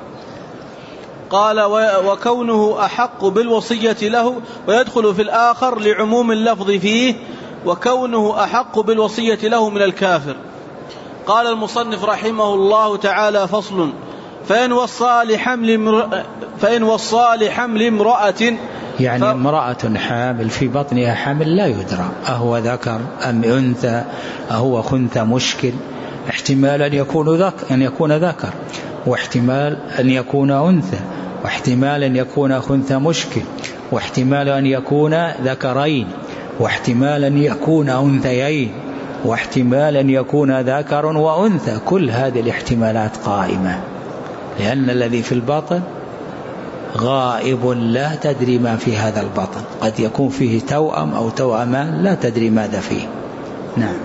قال وكونه أحق بالوصية له، ويدخل في الآخر لعموم اللفظ فيه، وكونه أحق بالوصية له من الكافر. قال المصنف رحمه الله تعالى: فصل: فإن وصى لحمل امرأة فإن وصى لحمل امرأة يعني ف... امرأة حامل في بطنها حمل لا يدرى أهو ذكر أم أنثى، أهو خنثى مشكل، احتمال أن يكون ذكر أن يكون ذكر، واحتمال أن يكون أنثى، واحتمال أن يكون خنثى مشكل، واحتمال أن يكون ذكرين، واحتمال أن يكون أنثيين، واحتمال أن يكون ذكر وأنثى. كل هذه الاحتمالات قائمة، لأن الذي في البطن غائب لا تدري ما في هذا البطن، قد يكون فيه توأم أو توأمان لا تدري ماذا فيه. نعم.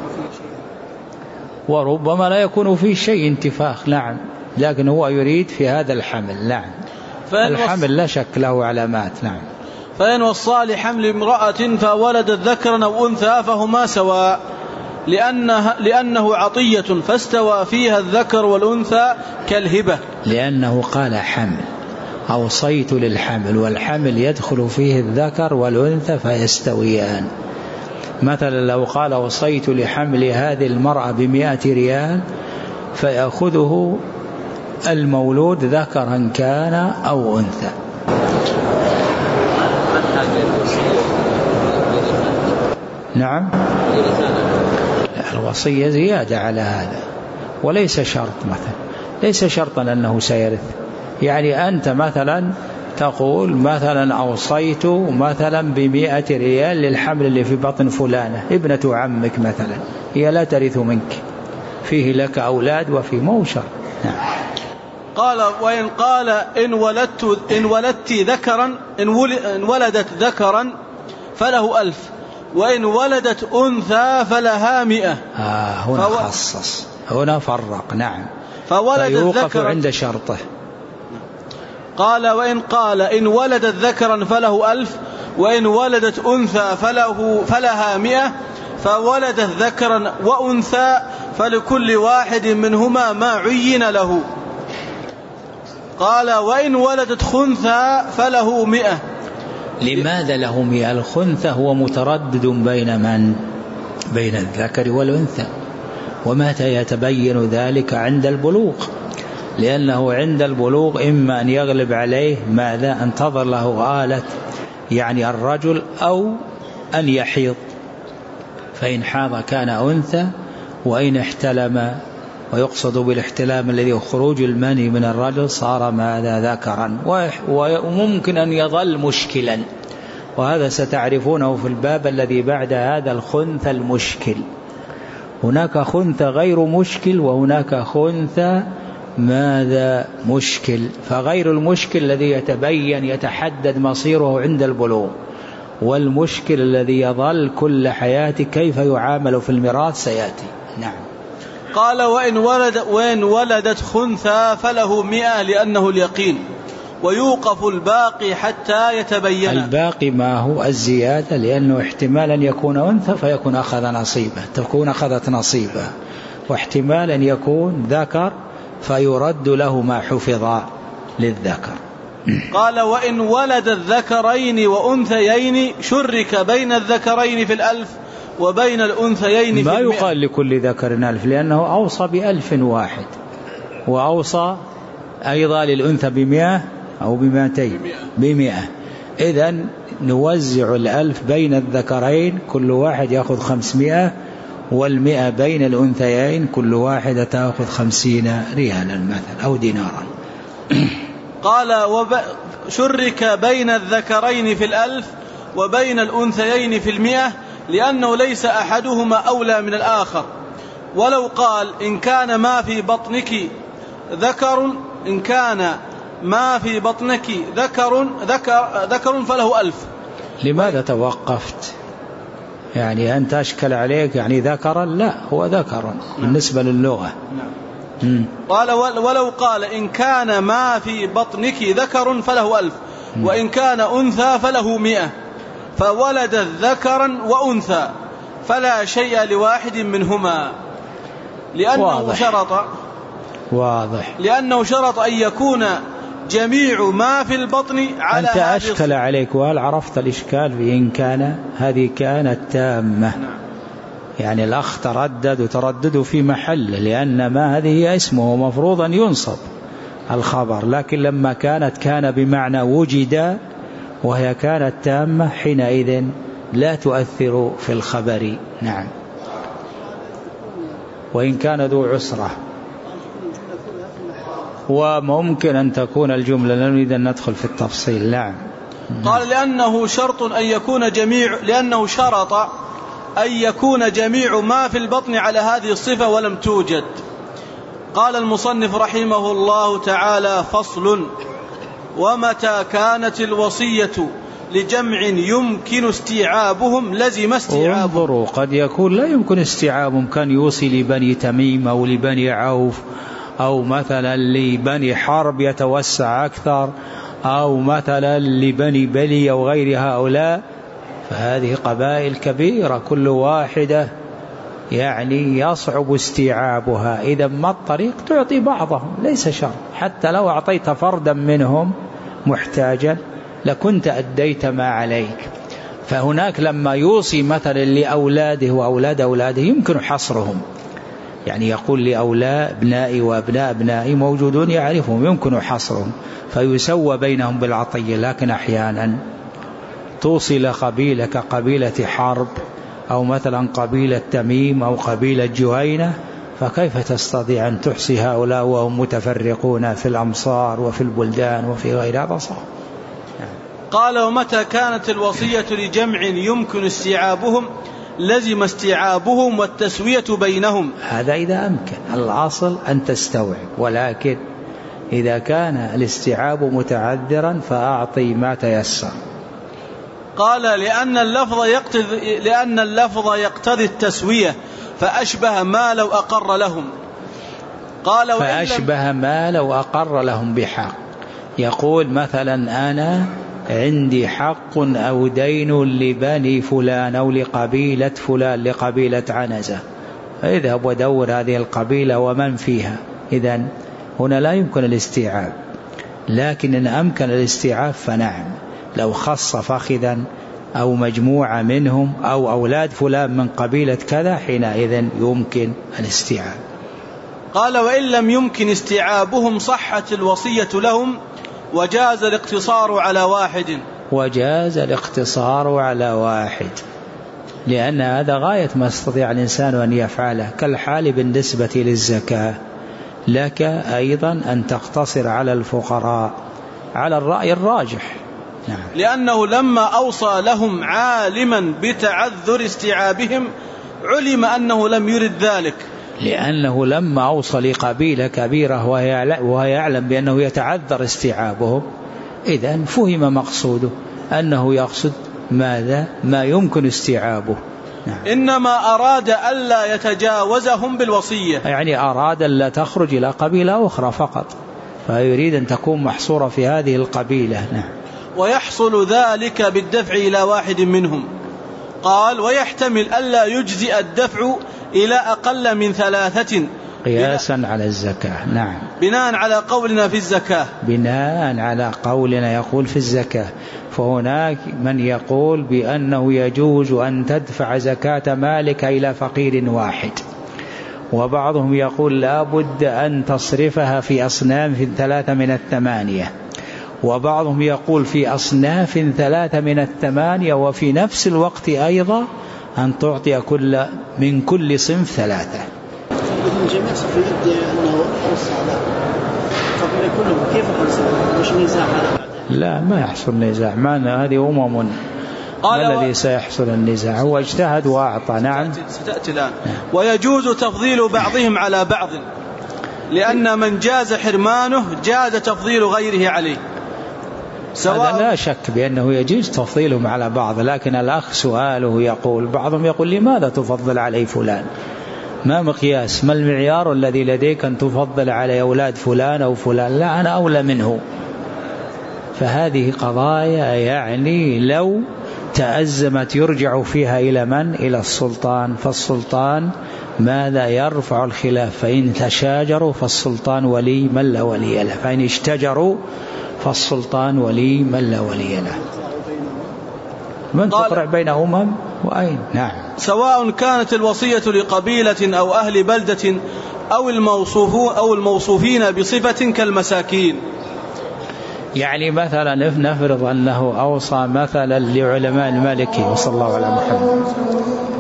وربما لا يكون فيه شيء انتفاخ، نعم، لكن هو يريد في هذا الحمل. نعم. الحمل لا شك له علامات. نعم. فإن وصى لحمل امرأة فولدت ذكرا أو أنثى فهما سواء، لأنه, لأنه عطية فاستوى فيها الذكر والأنثى كالهبة، لأنه قال حمل، أوصيت للحمل، والحمل يدخل فيه الذكر والأنثى فيستويان. مثلا لو قال أوصيت لحمل هذه المرأة بمئة ريال فيأخذه المولود ذكرا كان أو أنثى. نعم. الوصية زيادة على هذا، وليس شرط، مثلا ليس شرطا أنه سيرث. يعني أنت مثلا تقول مثلا أوصيت مثلا بمئة ريال للحمل اللي في بطن فلانة ابنة عمك مثلا، هي لا ترث منك، فيه لك أولاد وفي موشر. نعم. قال وإن قال إن ولدت إن ولدت ذكرا إن ولدت ذكرا فله ألف، وإن ولدت أنثى فلها مئة. آه هنا فو... خصص، هنا فرق. نعم. فولدت ذكرا عند شرطه. قال وإن قال إن ولدت ذكرا فله ألف، وإن ولدت أنثى فله فلها مئة، فولدت ذكرا وأنثى فلكل واحد منهما ما عين له. قال وإن ولدت خنثى فله مئة. لماذا له مئة؟ الخنثى هو متردد بين من؟ بين الذكر والأنثى، ومتى يتبين ذلك؟ عند البلوغ، لأنه عند البلوغ إما أن يغلب عليه ماذا؟ أن تظهر له آلة يعني الرجل، أو أن يحيض، فإن حاض كان أنثى، وإن احتلم، ويقصد بالاحتلام الذي هو خروج المني من الرجل، صار ماذا؟ ذكرا. وممكن أن يظل مشكلا، وهذا ستعرفونه في الباب الذي بعد هذا، الخنثى المشكل. هناك خنثى غير مشكل، وهناك خنثى ماذا؟ مشكل. فغير المشكل الذي يتبين يتحدد مصيره عند البلوغ، والمشكل الذي يظل كل حياته كيف يعامل في الميراث سيأتي. نعم. قال وإن, ولد وإن ولدت خنثى فله مئة لأنه اليقين، ويوقف الباقي حتى يتبين. الباقي ما هو؟ الزيادة، لأنه احتمال أن يكون أنثى فيكون أخذ نصيبه، تكون أخذت نصيبه، واحتمال أن يكون ذكر فيرد له ما حفظ للذكر. قال وإن ولد الذكرين وأنثيين شرك بين الذكرين في الألف وبين الأنثيين في ما المئة. يقال لكل ذكر ألف، لأنه أوصى بألف واحد، وأوصى أيضا للأنثى بمئة أو بمئتين بمئة. إذن نوزع الألف بين الذكرين، كل واحد يأخذ خمسمائة، والمئة بين الأنثيين كل واحدة تأخذ خمسين ريالا مثلا أو دينارا. قال وب... شرك بين الذكرين في الألف وبين الأنثيين في المئة، لأنه ليس أحدهما أولى من الآخر. ولو قال إن كان ما في بطنك ذكر إن كان ما في بطنك ذكر ذكر, ذكر فله ألف. لماذا توقفت؟ يعني أنت أشكل عليك يعني ذكرا، لا هو ذكر بالنسبة للغة. نعم. قال ولو قال إن كان ما في بطنك ذكر فله ألف، وإن كان أنثى فله مئة، فولد ذكرا وأنثى فلا شيء لواحد منهما، لأنه واضح. شرط واضح لأنه شرط أن يكون جميع ما في البطن على أنت أشكل عليك، وهل عرفت الإشكال في إن كان؟ هذه كانت تامة. نعم. يعني الأخ تردد وتردد في محل، لأن ما هذه اسمه مفروض أن ينصب الخبر، لكن لما كانت كان بمعنى وجد وهي كانت تامة حينئذ لا تؤثر في الخبر. نعم. وإن كان ذو عسرة، وممكن أن تكون الجملة، لا نريد أن ندخل في التفصيل. نعم. قال لأنه شرط أن يكون جميع لأنه شرط أن يكون جميع ما في البطن على هذه الصفة ولم توجد. قال المصنف رحمه الله تعالى: فصل: ومتى كانت الوصية لجمع يمكن استيعابهم لزم استيعابهم. انظروا، قد يكون لا يمكن استيعابهم، كان يوصي لبني تميم أو لبني عوف أو مثلا لبني حرب يتوسع أكثر، أو مثلا لبني بلي أو غير هؤلاء، فهذه قبائل كبيرة كل واحدة يعني يصعب استيعابها. إذا ما الطريق تعطي بعضهم ليس شر، حتى لو أعطيت فردا منهم محتاجا لكنت أديت ما عليك. فهناك لما يوصي مثلا لأولاده وأولاد أولاده يمكن حصرهم، يعني يقول لأولاد ابنائي وأبناء ابنائي موجودون يعرفهم، يمكن حصرهم فيسوى بينهم بالعطية. لكن أحيانا توصي لقبيلة كقبيلة حرب أو مثلا قبيلة تميم أو قبيلة جهينة، فكيف تستطيع أن تحصي هؤلاء وهم متفرقون في الأمصار وفي البلدان وفي غير هذا؟ صح. قال: ومتى كانت الوصية لجمع يمكن استيعابهم لزم استيعابهم والتسوية بينهم. هذا إذا أمكن، الأصل أن تستوعب، ولكن إذا كان الاستيعاب متعذرا فأعطي ما تيسر. قال: لأن اللفظ يقتضي لأن اللفظ يقتضي التسوية، فأشبه ما لو أقر لهم. قال: فأشبه ما لو أقر لهم بحق. يقول مثلا أنا عندي حق أو دين لبني فلان أو لقبيلة فلان لقبيلة عنزة، اذهب ودور هذه القبيلة ومن فيها. إذن هنا لا يمكن الاستيعاب، لكن إن أمكن الاستيعاب فنعم، لو خص فخذا أو مجموعة منهم أو أولاد فلان من قبيلة كذا حينئذ يمكن الاستيعاب. قال: وإن لم يمكن استيعابهم صحت الوصية لهم وجاز الاقتصار على واحد. وجاز الاقتصار على واحد، لأن هذا غاية ما استطيع الإنسان أن يفعله، كالحال بالنسبة للزكاة. لك أيضا أن تقتصر على الفقراء على الرأي الراجح. نعم. لأنه لما أوصى لهم عالما بتعذر استيعابهم علم أنه لم يرد ذلك، لأنه لما أوصى لقبيلة كبيرة وهي يعلم بأنه يتعذر استيعابهم، إذن فهم مقصوده أنه يقصد ماذا؟ ما يمكن استيعابه. نعم. إنما أراد ألا يتجاوزهم بالوصية، يعني أراد ألا تخرج إلى قبيلة أخرى فقط، فيريد أن تكون محصورة في هذه القبيلة. نعم. ويحصل ذلك بالدفع إلى واحد منهم. قال: ويحتمل ألا يجزئ الدفع إلى أقل من ثلاثة قياسا على الزكاة. نعم. بناء على قولنا في الزكاة بناء على قولنا يقول في الزكاة. فهناك من يقول بأنه يجوز أن تدفع زكاة مالك إلى فقير واحد، وبعضهم يقول لا بد أن تصرفها في أصناف ثلاثة من الثمانية، وبعضهم يقول في أصناف ثلاثة من الثمانية، وفي نفس الوقت أيضا أن تعطي كل من كل صنف ثلاثة. الجميع سيدي أنه يوصى على قبل كلهم، كيف يحصل؟ مش نزاع هذا؟ لا، ما يحصل نزاع، ما هذه أمم. ما الذي سيحصل النزاع؟ هو اجتهد وأعطى. نعم. ستأتي الآن. ويجوز تفضيل بعضهم على بعض، لأن من جاز حرمانه جاز تفضيل غيره عليه. هذا لا شك بأنه يجوز تفضيلهم على بعض، لكن الأخ سؤاله يقول بعضهم يقول لماذا تفضل علي فلان؟ ما مقياس ما المعيار الذي لديك أن تفضل على أولاد فلان أو فلان؟ لا، أنا أولى منه. فهذه قضايا يعني لو تأزمت يرجع فيها إلى من؟ إلى السلطان. فالسلطان ماذا يرفع الخلاف؟ فإن تشاجروا فالسلطان ولي من لا ولي له، فإن اشتجروا فالسلطان ولي من لا ولي له. من تقرع بين أمم وأين؟ نعم. سواء كانت الوصية لقبيلة أو أهل بلدة أو الموصوف أو الموصوفين بصفة كالمساكين. يعني مثلا نفرض أنه أوصى مثلا لعلماء المالكي، وصلى الله على محمد،